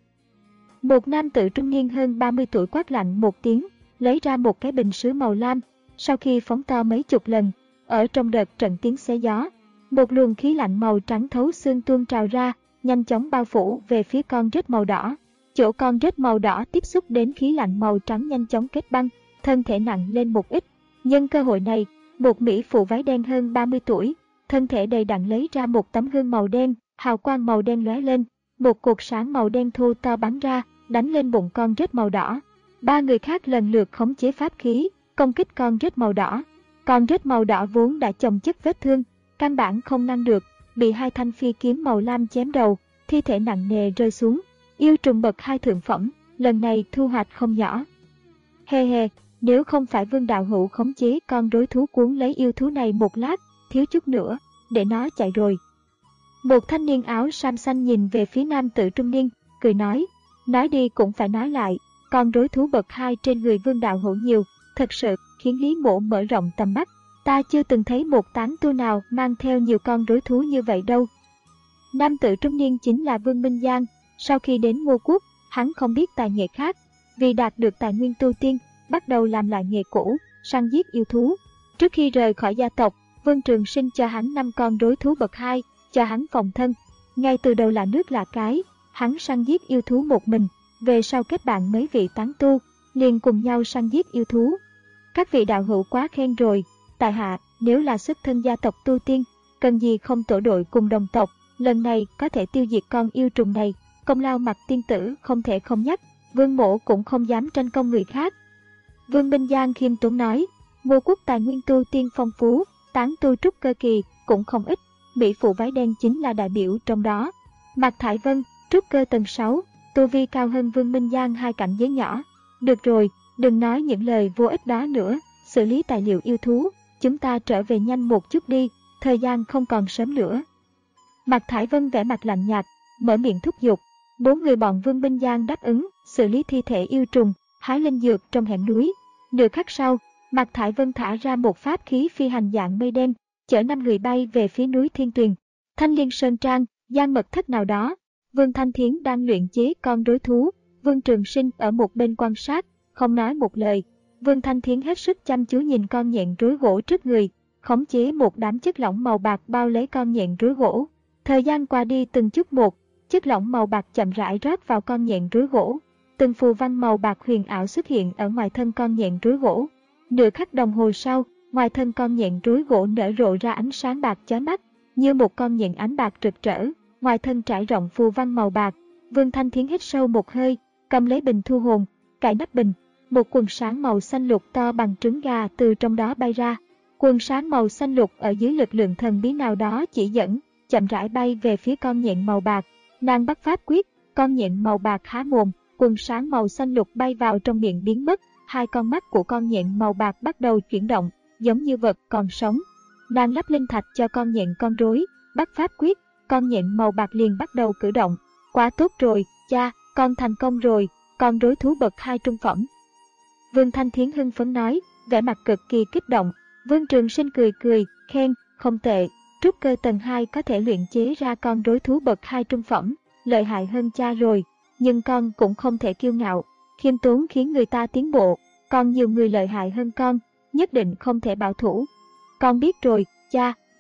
Một nam tử trung niên hơn ba mươi tuổi quát lạnh một tiếng, lấy ra một cái bình sứ màu lam, sau khi phóng to mấy chục lần, ở trong đợt trận tiếng xé gió, một luồng khí lạnh màu trắng thấu xương tuôn trào ra, nhanh chóng bao phủ về phía con rết màu đỏ. Chỗ con rết màu đỏ tiếp xúc đến khí lạnh màu trắng nhanh chóng kết băng, thân thể nặng lên một ít. Nhân cơ hội này, một mỹ phụ váy đen hơn ba mươi tuổi, thân thể đầy đặn lấy ra một tấm gương màu đen, hào quang màu đen lóe lên, một cột sáng màu đen thô to bắn ra, đánh lên bụng con rết màu đỏ. Ba người khác lần lượt khống chế pháp khí, công kích con rết màu đỏ. Con rết màu đỏ vốn đã chồng chất vết thương, căn bản không ngăn được, bị hai thanh phi kiếm màu lam chém đầu, thi thể nặng nề rơi xuống. Yêu trùng bậc hai thượng phẩm, lần này thu hoạch không nhỏ. Hề hề, nếu không phải Vương đạo hữu khống chế con rối thú cuốn lấy yêu thú này một lát, thiếu chút nữa, để nó chạy rồi. Một thanh niên áo sam xanh nhìn về phía nam tử trung niên, cười nói, nói đi cũng phải nói lại, con rối thú bậc hai trên người Vương đạo hữu nhiều, thật sự khiến Lý Mộ mở rộng tầm mắt. Ta chưa từng thấy một tán tu nào mang theo nhiều con rối thú như vậy đâu. Nam tử trung niên chính là Vương Minh Giang. Sau khi đến Ngô Quốc, hắn không biết tài nghệ khác, vì đạt được tài nguyên tu tiên, bắt đầu làm lại nghề cũ, săn giết yêu thú. Trước khi rời khỏi gia tộc, Vương Trường Sinh cho hắn năm con rối thú bậc hai, cho hắn phòng thân. Ngay từ đầu là nước lạ cái, hắn săn giết yêu thú một mình, về sau kết bạn mấy vị tán tu, liền cùng nhau săn giết yêu thú. Các vị đạo hữu quá khen rồi, tại hạ nếu là xuất thân gia tộc tu tiên, cần gì không tổ đội cùng đồng tộc, lần này có thể tiêu diệt con yêu trùng này. Công lao mặt tiên tử không thể không nhắc, Vương Mỗ cũng không dám tranh công người khác. Vương Minh Giang khiêm tốn nói, Ngô Quốc tài nguyên tu tiên phong phú, tán tu trúc cơ kỳ cũng không ít, mỹ phụ váy đen chính là đại biểu trong đó. Mạc Thải Vân, trúc cơ tầng sáu, tu vi cao hơn Vương Minh Giang hai cảnh giới nhỏ. Được rồi, đừng nói những lời vô ích đó nữa, xử lý tài liệu yêu thú, chúng ta trở về nhanh một chút đi, thời gian không còn sớm nữa. Mạc Thải Vân vẻ mặt lạnh nhạt, mở miệng thúc giục. Bốn người bọn Vương Minh Giang đáp ứng, xử lý thi thể yêu trùng, hái linh dược trong hẻm núi. Nửa khắc sau, Mạc Thải Vân thả ra một pháp khí phi hành dạng mây đen, chở năm người bay về phía núi Thiên Tuyền. Thanh Liên Sơn Trang, gian mật thất nào đó, Vương Thanh Thiến đang luyện chế con rối thú, Vương Trường Sinh ở một bên quan sát, không nói một lời. Vương Thanh Thiến hết sức chăm chú nhìn con nhện rối gỗ trước người, khống chế một đám chất lỏng màu bạc bao lấy con nhện rối gỗ. Thời gian qua đi từng chút một, chất lỏng màu bạc chậm rãi rót vào con nhện rối gỗ. Từng phù văn màu bạc huyền ảo xuất hiện ở ngoài thân con nhện rối gỗ. Nửa khắc đồng hồ sau, ngoài thân con nhện rối gỗ nở rộ ra ánh sáng bạc chói mắt, như một con nhện ánh bạc rực rỡ, ngoài thân trải rộng phù văn màu bạc. Vương Thanh Thiến hít sâu một hơi, cầm lấy bình thu hồn, cài nắp bình, một quần sáng màu xanh lục to bằng trứng gà từ trong đó bay ra. Quần sáng màu xanh lục ở dưới lực lượng thần bí nào đó chỉ dẫn, chậm rãi bay về phía con nhện màu bạc. Nàng bắt pháp quyết, con nhện màu bạc há mồm, quần sáng màu xanh lục bay vào trong miệng biến mất, hai con mắt của con nhện màu bạc bắt đầu chuyển động, giống như vật còn sống. Nàng lắp linh thạch cho con nhện con rối, bắt pháp quyết, con nhện màu bạc liền bắt đầu cử động. Quá tốt rồi, cha, con thành công rồi, con rối thú bậc hai trung phẩm. Vương Thanh Thiến hưng phấn nói, vẻ mặt cực kỳ kích động. Vương Trường Sinh cười cười, khen, không tệ, trúc cơ tầng hai có thể luyện chế ra con rối thú bậc hai trung phẩm, lợi hại hơn cha rồi, nhưng con cũng không thể kiêu ngạo, khiêm tốn khiến người ta tiến bộ, còn nhiều người lợi hại hơn con, nhất định không thể bảo thủ. Con biết rồi, cha,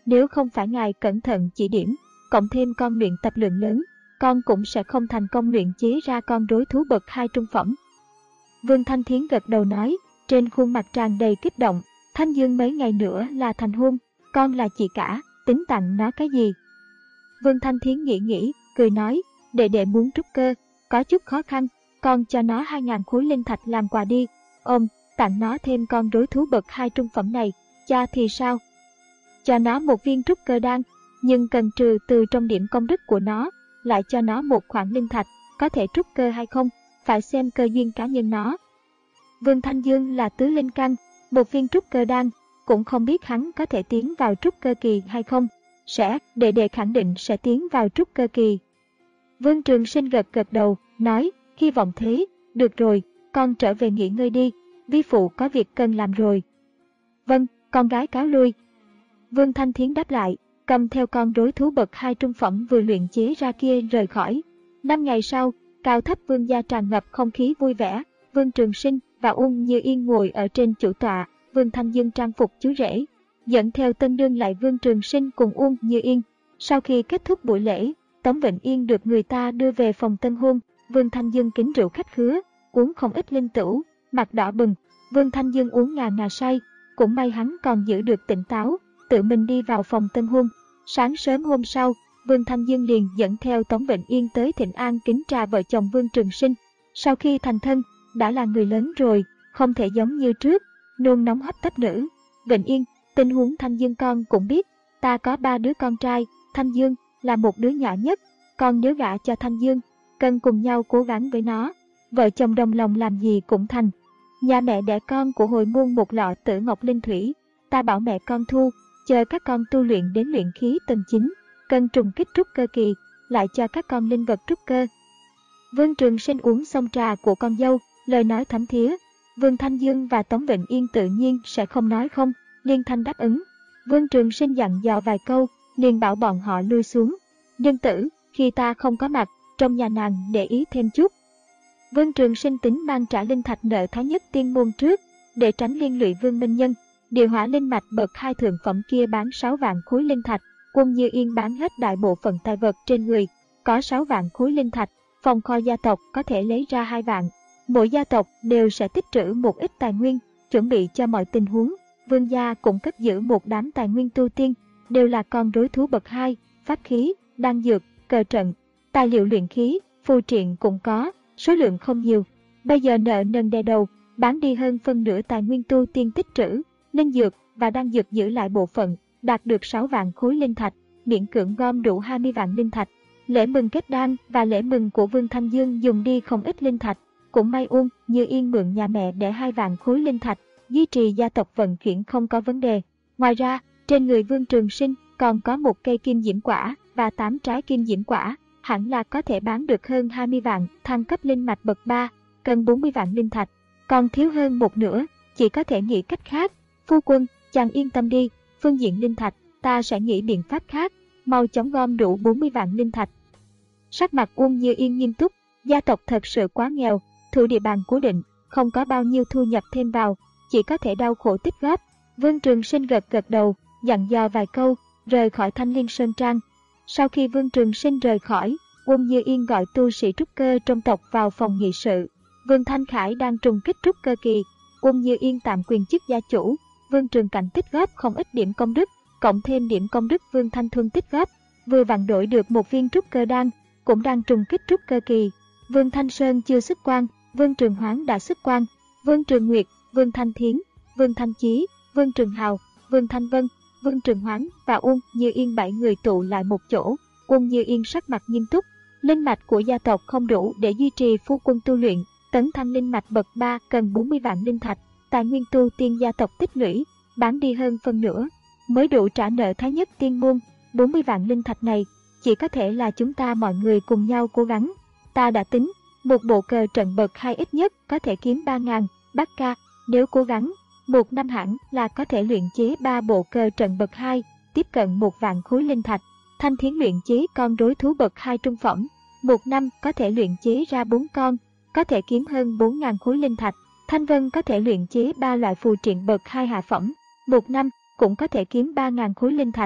Nếu không phải ngài cẩn thận chỉ điểm, cộng thêm con luyện tập lượng lớn, con cũng sẽ không thành công luyện chế ra con đối thú bậc hai trung phẩm. Vương Thanh Thiến gật đầu nói, trên khuôn mặt tràn đầy kích động, Thanh Dương mấy ngày nữa là thành hôn, con là chị cả, tính tặng nó cái gì? Vương Thanh Thiến nghĩ nghĩ, cười nói, đệ đệ muốn trúc cơ, có chút khó khăn, con cho nó hai ngàn khối linh thạch làm quà đi, ôm, tặng nó thêm con đối thú bậc hai trung phẩm này, cha thì sao? Cho nó một viên trúc cơ đan, nhưng cần trừ từ trong điểm công đức của nó, lại cho nó một khoản linh thạch, có thể trúc cơ hay không, phải xem cơ duyên cá nhân nó. Vương Thanh Dương là tứ linh căn, một viên trúc cơ đan, cũng không biết hắn có thể tiến vào trúc cơ kỳ hay không. Sẽ, đệ đệ khẳng định sẽ tiến vào trúc cơ kỳ. Vương Trường Sinh gật gật đầu, nói, hy vọng thế, được rồi, con trở về nghỉ ngơi đi, vi phụ có việc cần làm rồi. Vâng, con gái cáo lui. Vương Thanh Thiến đáp lại, cầm theo con đối thú bậc hai trung phẩm vừa luyện chế ra kia rời khỏi. Năm ngày sau, cao thấp vương gia tràn ngập không khí vui vẻ, Vương Trường Sinh và Uông Như Yên ngồi ở trên chủ tọa, Vương Thanh Dương trang phục chú rể, dẫn theo tân đương lại Vương Trường Sinh cùng Uông Như Yên. Sau khi kết thúc buổi lễ, Tống Vịnh Yên được người ta đưa về phòng tân hôn, Vương Thanh Dương kính rượu khách khứa, uống không ít linh tửu, mặt đỏ bừng. Vương Thanh Dương uống ngà ngà say, cũng may hắn còn giữ được tỉnh táo, tự mình đi vào phòng tân hôn. Sáng sớm hôm sau, Vương Thanh Dương liền dẫn theo Tống Vịnh Yên tới thịnh an kính trà vợ chồng Vương Trường Sinh. Sau khi thành thân, đã là người lớn rồi, không thể giống như trước, nôn nóng hấp tấp nữ. Vịnh Yên, tình huống Thanh Dương con cũng biết, ta có ba đứa con trai, Thanh Dương là một đứa nhỏ nhất, con nếu gả cho Thanh Dương, cần cùng nhau cố gắng với nó, vợ chồng đồng lòng làm gì cũng thành. Nhà mẹ đẻ con của hồi môn một lọ tử ngọc linh thủy, ta bảo mẹ con thu, chờ các con tu luyện đến luyện khí tầng chín, cần trùng kích trúc cơ kỳ, lại cho các con linh vật trúc cơ. Vương Trường Sinh uống xong trà của con dâu, lời nói thấm thía. Vương Thanh Dương và Tống Vịnh Yên tự nhiên sẽ không nói không, liên thanh đáp ứng. Vương Trường Sinh dặn dò vài câu, liền bảo bọn họ lui xuống. Dương tử, khi ta không có mặt, trong nhà nàng để ý thêm chút. Vương Trường Sinh tính mang trả linh thạch nợ Thái Nhất Tiên môn trước, để tránh liên lụy Vương Minh Nhân. Điều hỏa linh mạch bậc hai thượng phẩm kia bán sáu vạn khối linh thạch, Uông Như Yên bán hết đại bộ phận tài vật trên người, có sáu vạn khối linh thạch, phòng kho gia tộc có thể lấy ra hai vạn. Mỗi gia tộc đều sẽ tích trữ một ít tài nguyên, chuẩn bị cho mọi tình huống. Vương gia cũng cất giữ một đám tài nguyên tu tiên, đều là con đối thú bậc hai, pháp khí, đan dược, cờ trận, tài liệu luyện khí, phù triện cũng có, số lượng không nhiều. Bây giờ nợ nần đè đầu, bán đi hơn phân nửa tài nguyên tu tiên tích trữ, linh dược và đan dược giữ lại bộ phận, đạt được sáu vạn khối linh thạch, miễn cưỡng gom đủ hai mươi vạn linh thạch. Lễ mừng kết đan và lễ mừng của Vương Thanh Dương dùng đi không ít linh thạch, cũng may Uông Như Yên mượn nhà mẹ để hai vạn khối linh thạch, duy trì gia tộc vận chuyển không có vấn đề. Ngoài ra, trên người Vương Trường Sinh còn có một cây kim diễm quả và tám trái kim diễm quả, hẳn là có thể bán được hơn hai mươi vạn, thăng cấp linh mạch bậc ba, cần bốn mươi vạn linh thạch, còn thiếu hơn một nửa, chỉ có thể nghĩ cách khác. Phu quân, chàng yên tâm đi, phương diện linh thạch, ta sẽ nghĩ biện pháp khác, mau chóng gom đủ bốn mươi vạn linh thạch. Sắc mặt Uông Như Yên nghiêm túc, gia tộc thật sự quá nghèo, thuộc địa bàn cố định, không có bao nhiêu thu nhập thêm vào, chỉ có thể đau khổ tích góp. Vương Trường Sinh gật gật đầu, dặn dò vài câu, rời khỏi Thanh Liên Sơn Trang. Sau khi Vương Trường Sinh rời khỏi, Uông Như Yên gọi tu sĩ trúc cơ trong tộc vào phòng nghị sự. Vương Thanh Khải đang trùng kích trúc cơ kỳ, Uông Như Yên tạm quyền chức gia chủ. Vương Trường Cảnh tích góp không ít điểm công đức, cộng thêm điểm công đức Vương Thanh Thuân tích góp, vừa vặn đổi được một viên trúc cơ đan, cũng đang trùng kích trúc cơ kỳ. Vương Thanh Sơn chưa xuất quan, Vương Trường Hoán đã xuất quan. Vương Trường Nguyệt, Vương Thanh Thiến, Vương Thanh Chí, Vương Trường Hào, Vương Thanh Vân, Vương Trường Hoán và Uông Như Yên bảy người tụ lại một chỗ. Uông Như Yên sắc mặt nghiêm túc, linh mạch của gia tộc không đủ để duy trì phu quân tu luyện, tấn thăng linh mạch bậc ba cần bốn mươi vạn linh thạch, tài nguyên tu tiên gia tộc tích lũy, bán đi hơn phân nửa mới đủ trả nợ Thái Nhất Tiên môn. bốn mươi vạn linh thạch này chỉ có thể là chúng ta mọi người cùng nhau cố gắng. Ta đã tính, một bộ cờ trận bậc hai ít nhất có thể kiếm ba ngàn bát ca, nếu cố gắng, một năm hẳn là có thể luyện chế ba bộ cờ trận bậc hai, tiếp cận một vạn khối linh thạch. Thanh Thiến luyện chế con đối thú bậc hai trung phẩm, một năm có thể luyện chế ra bốn con, có thể kiếm hơn bốn ngàn khối linh thạch. Thanh Vân có thể luyện chế ba loại phù triện bậc hai hạ phẩm, một năm cũng có thể kiếm ba ngàn khối linh thạch.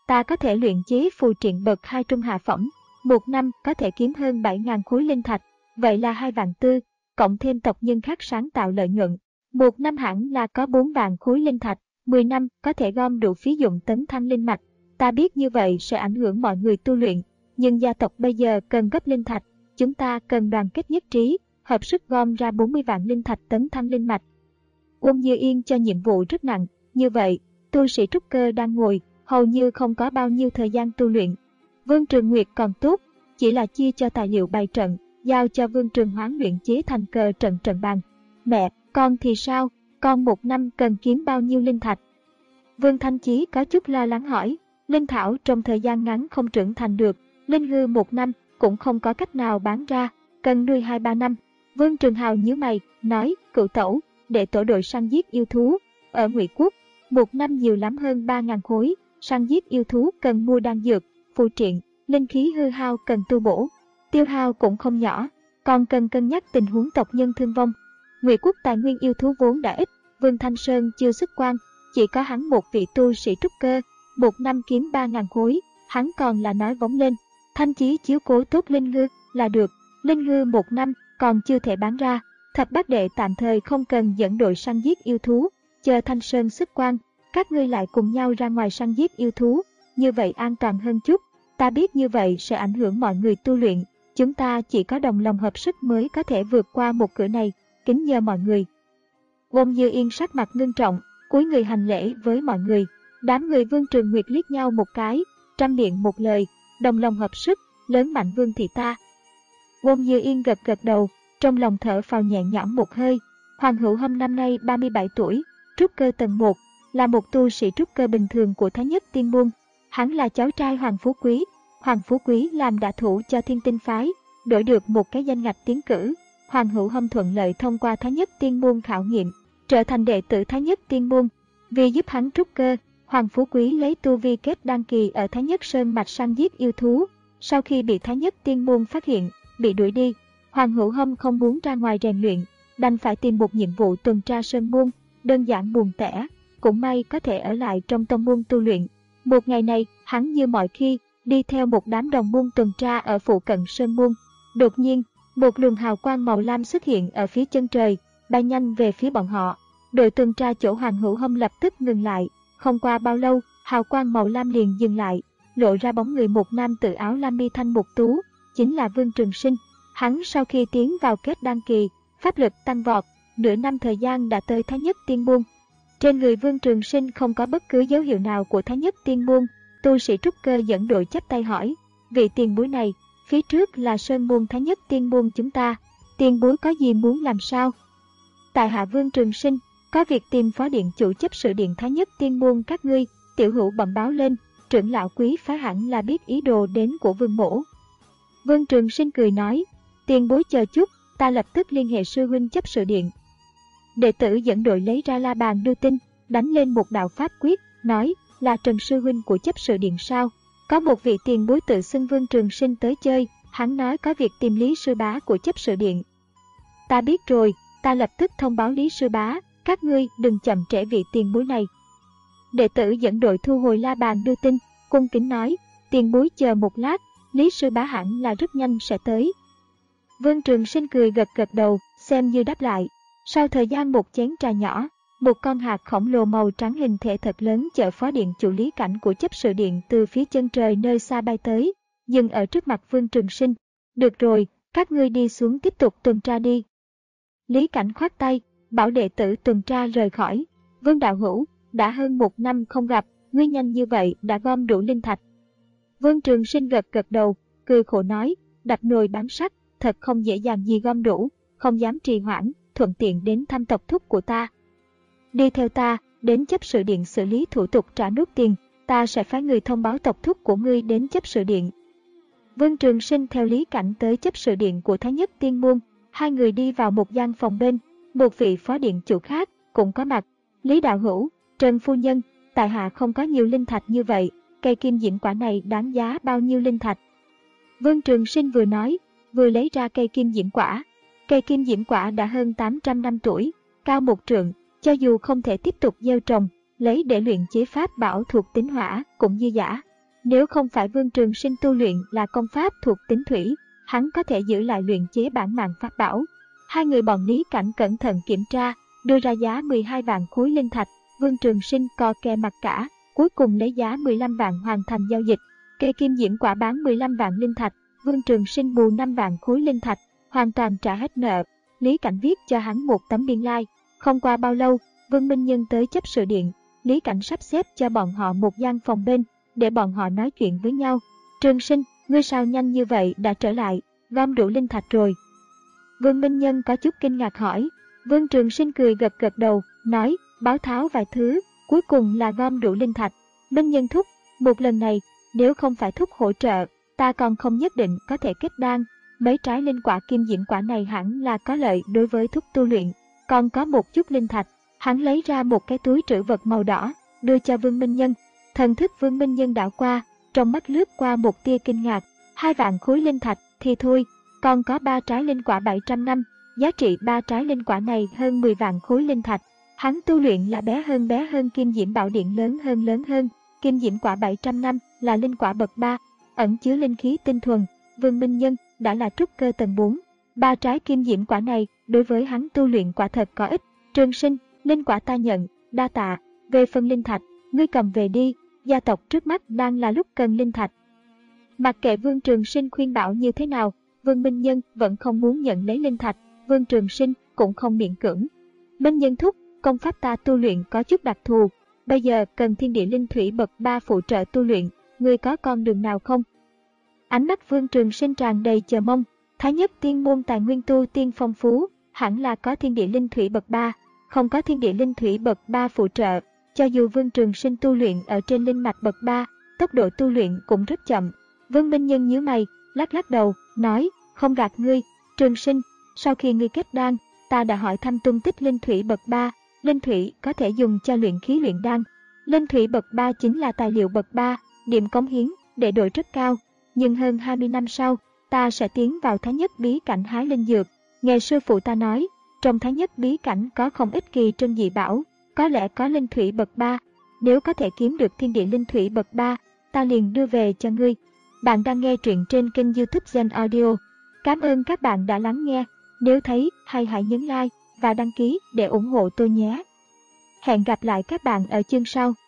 Ta có thể luyện chế phù triện bậc hai trung hạ phẩm, một năm có thể kiếm hơn bảy nghìn khối linh thạch, vậy là hai vạn tư, cộng thêm tộc nhân khác sáng tạo lợi nhuận. Một năm hẳn là có bốn vạn khối linh thạch, mười năm có thể gom đủ phí dụng tấn thăng linh mạch. Ta biết như vậy sẽ ảnh hưởng mọi người tu luyện, nhưng gia tộc bây giờ cần gấp linh thạch, chúng ta cần đoàn kết nhất trí, hợp sức gom ra bốn mươi vạn linh thạch tấn thăng linh mạch. Uông Như Yên cho nhiệm vụ rất nặng, như vậy, tu sĩ trúc cơ đang ngồi, hầu như không có bao nhiêu thời gian tu luyện. Vương Trường Nguyệt còn tốt, chỉ là chia cho tài liệu bày trận, giao cho Vương Trường Hoán luyện chế thành cờ trận trận bàn. Mẹ, con thì sao? Con một năm cần kiếm bao nhiêu linh thạch? Vương Thanh Chí có chút lo lắng hỏi. Linh thảo trong thời gian ngắn không trưởng thành được, linh ngư một năm cũng không có cách nào bán ra, cần nuôi hai ba năm. Vương Trường Hào nhíu mày, nói, cựu tẩu, để tổ đội săn giết yêu thú ở Ngụy Quốc, một năm nhiều lắm hơn ba nghìn khối, săn giết yêu thú cần mua đan dược, phù triện, linh khí hư hao cần tu bổ, tiêu hao cũng không nhỏ, còn cần cân nhắc tình huống tộc nhân thương vong. Ngụy Quốc tài nguyên yêu thú vốn đã ít, Vương Thanh Sơn chưa xuất quan, chỉ có hắn một vị tu sĩ trúc cơ, một năm kiếm ba nghìn khối, hắn còn là nói vóng lên. Thanh Chí chiếu cố tốt linh ngư là được, linh ngư một năm còn chưa thể bán ra. Thập bát đệ tạm thời không cần dẫn đội săn giết yêu thú, chờ Thanh Sơn xuất quan, các ngươi lại cùng nhau ra ngoài săn giết yêu thú, như vậy an toàn hơn chút. Ta biết như vậy sẽ ảnh hưởng mọi người tu luyện, chúng ta chỉ có đồng lòng hợp sức mới có thể vượt qua một cửa này, kính nhờ mọi người. Uông Như Yên sắc mặt ngưng trọng, cúi người hành lễ với mọi người. Đám người Vương Trường Nguyệt liếc nhau một cái, trăm miệng một lời, đồng lòng hợp sức, lớn mạnh Vương thị ta. Uông Như Yên gật gật đầu, trong lòng thở phào nhẹ nhõm một hơi. Hoàng Hữu Hâm năm nay ba mươi bảy tuổi, trúc cơ tầng một, là một tu sĩ trúc cơ bình thường của Thái Nhất Tiên Môn. Hắn là cháu trai Hoàng Phú Quý. Hoàng Phú Quý làm đả thủ cho Thiên Tinh Phái, đổi được một cái danh ngạch tiến cử. Hoàng Hữu Hâm thuận lợi thông qua Thái Nhất Tiên Môn khảo nghiệm, trở thành đệ tử Thái Nhất Tiên Môn. Vì giúp hắn trúc cơ, Hoàng Phú Quý lấy tu vi kết đăng kỳ ở Thái Nhất Sơn mạch săn giết yêu thú. Sau khi bị Thái Nhất Tiên Môn phát hiện, bị đuổi đi, Hoàng Hữu Hâm không muốn ra ngoài rèn luyện, đành phải tìm một nhiệm vụ tuần tra sơn môn, đơn giản buồn tẻ, cũng may có thể ở lại trong tông môn tu luyện. Một ngày này, hắn như mọi khi, đi theo một đám đồng môn tuần tra ở phụ cận sơn môn. Đột nhiên, một luồng hào quang màu lam xuất hiện ở phía chân trời, bay nhanh về phía bọn họ. Đội tuần tra chỗ Hoàng Hữu Hâm lập tức ngừng lại. Không qua bao lâu, hào quang màu lam liền dừng lại, lộ ra bóng người một nam tử áo lam mi thanh mục tú, chính là Vương Trường Sinh. Hắn sau khi tiến vào kết đăng kỳ, pháp lực tăng vọt, nửa năm thời gian đã tới Thái Nhất Tiên Môn. Trên người Vương Trường Sinh không có bất cứ dấu hiệu nào của Thái Nhất Tiên Môn. Tu sĩ trúc cơ dẫn đội chắp tay hỏi, vị tiền bối này, phía trước là sơn môn Thái Nhất Tiên Môn chúng ta, tiền bối có gì muốn làm sao? Tại hạ Vương Trường Sinh, có việc tìm phó điện chủ chấp sự điện Thái Nhất Tiên Môn các ngươi. Tiểu hữu bẩm báo lên, trưởng lão quý phái hẳn là biết ý đồ đến của Vương mỗ. Vương Trường Sinh cười nói, tiền bối chờ chút, ta lập tức liên hệ sư huynh chấp sự điện. Đệ tử dẫn đội lấy ra la bàn đưa tin, đánh lên một đạo pháp quyết, nói, là Trần sư huynh của chấp sự điện sao? Có một vị tiền bối tự xưng Vương Trường Sinh tới chơi, hắn nói có việc tìm Lý sư bá của chấp sự điện. Ta biết rồi, ta lập tức thông báo Lý sư bá, các ngươi đừng chậm trễ vị tiền bối này. Đệ tử dẫn đội thu hồi la bàn đưa tin, cung kính nói, tiền bối chờ một lát, Lý sư bá hẳn là rất nhanh sẽ tới. Vương Trường Sinh cười gật gật đầu, xem như đáp lại. Sau thời gian một chén trà nhỏ, một con hạt khổng lồ màu trắng hình thể thật lớn chở phó điện chủ Lý Cảnh của chấp sự điện từ phía chân trời nơi xa bay tới, dừng ở trước mặt Vương Trường Sinh. Được rồi, các ngươi đi xuống tiếp tục tuần tra đi. Lý Cảnh khoát tay, bảo đệ tử tuần tra rời khỏi. Vương đạo hữu, đã hơn một năm không gặp, ngươi nhanh như vậy đã gom đủ linh thạch. Vương Trường Sinh gật gật đầu, cười khổ nói, đập nồi bán sắt, thật không dễ dàng gì gom đủ, không dám trì hoãn, thuận tiện đến thăm tộc thúc của ta. Đi theo ta, đến chấp sự điện xử lý thủ tục trả nốt tiền, ta sẽ phái người thông báo tộc thúc của ngươi đến chấp sự điện. Vương Trường Sinh theo Lý Cảnh tới chấp sự điện của Thái Nhất Tiên Môn, hai người đi vào một gian phòng bên, một vị phó điện chủ khác cũng có mặt. Lý đạo hữu, Trần phu nhân, tại hạ không có nhiều linh thạch như vậy, cây kim diễm quả này đáng giá bao nhiêu linh thạch? Vương Trường Sinh vừa nói, vừa lấy ra cây kim diễm quả. Cây kim diễm quả đã hơn tám trăm năm tuổi, cao một trượng, cho dù không thể tiếp tục gieo trồng, lấy để luyện chế pháp bảo thuộc tính hỏa cũng dư dả. Nếu không phải Vương Trường Sinh tu luyện là công pháp thuộc tính thủy, hắn có thể giữ lại luyện chế bản mạng pháp bảo. Hai người bọn Lý Cảnh cẩn thận kiểm tra, đưa ra giá mười hai vạn khối linh thạch. Vương Trường Sinh co kè mặt cả, cuối cùng lấy giá mười lăm vạn hoàn thành giao dịch. Kê Kim Diễm Quả bán mười lăm vạn linh thạch, Vương Trường Sinh bù năm vạn khối linh thạch, hoàn toàn trả hết nợ. Lý Cảnh viết cho hắn một tấm biên lai. Không qua bao lâu, Vương Minh Nhân tới chấp sự điện. Lý Cảnh sắp xếp cho bọn họ một gian phòng bên, để bọn họ nói chuyện với nhau. Trường Sinh, ngươi sao nhanh như vậy đã trở lại, gom đủ linh thạch rồi? Vương Minh Nhân có chút kinh ngạc hỏi. Vương Trường Sinh cười gật gật đầu, nói, báo tháo vài thứ, cuối cùng là gom đủ linh thạch. Minh Nhân thúc, một lần này, nếu không phải thúc hỗ trợ, ta còn không nhất định có thể kết đan. Mấy trái linh quả kim diễm quả này hẳn là có lợi đối với thúc tu luyện. Còn có một chút linh thạch, hắn lấy ra một cái túi trữ vật màu đỏ, đưa cho Vương Minh Nhân. Thần thức Vương Minh Nhân đảo qua, trong mắt lướt qua một tia kinh ngạc. Hai vạn khối linh thạch thì thôi, còn có ba trái linh quả bảy trăm năm, giá trị ba trái linh quả này hơn mười vạn khối linh thạch. Hắn tu luyện là bé hơn bé hơn kim diễm bảo điện lớn hơn lớn hơn. Kim diễm quả bảy trăm năm là linh quả bậc ba, ẩn chứa linh khí tinh thuần. Vương Minh Nhân đã là trúc cơ tầng bốn. Ba trái kim diễm quả này đối với hắn tu luyện quả thật có ích. Trường Sinh, linh quả ta nhận, đa tạ. Về phần linh thạch, ngươi cầm về đi, gia tộc trước mắt đang là lúc cần linh thạch. Mặc kệ Vương Trường Sinh khuyên bảo như thế nào, Vương Minh Nhân vẫn không muốn nhận lấy linh thạch. Vương Trường Sinh cũng không miễn cưỡng. Minh Nhân thúc, công pháp ta tu luyện có chút đặc thù, bây giờ cần thiên địa linh thủy bậc ba phụ trợ tu luyện, ngươi có con đường nào không? Ánh mắt Vương Trường Sinh tràn đầy chờ mong. Thái nhất tiên môn tài nguyên tu tiên phong phú, hẳn là có thiên địa linh thủy bậc ba, không có thiên địa linh thủy bậc ba phụ trợ, cho dù Vương Trường Sinh tu luyện ở trên linh mạch bậc ba, tốc độ tu luyện cũng rất chậm. Vương Minh Nhân nhíu mày, lắc lắc đầu, nói, không gạt ngươi, Trường Sinh, sau khi ngươi kết đan, ta đã hỏi thăm tung tích linh thủy bậc ba, linh thủy có thể dùng cho luyện khí luyện đan. Linh thủy bậc ba chính là tài liệu bậc ba, điểm cống hiến, để đổi rất cao, nhưng hơn hai mươi năm sau, ta sẽ tiến vào Thái Nhất bí cảnh hái linh dược. Nghe sư phụ ta nói, trong Thái Nhất bí cảnh có không ít kỳ trân dị bảo, có lẽ có linh thủy bậc ba. Nếu có thể kiếm được thiên địa linh thủy bậc ba, ta liền đưa về cho ngươi. Bạn đang nghe truyện trên kênh YouTube Gen Audio. Cảm ơn các bạn đã lắng nghe. Nếu thấy hay hãy nhấn like và đăng ký để ủng hộ tôi nhé. Hẹn gặp lại các bạn ở chương sau.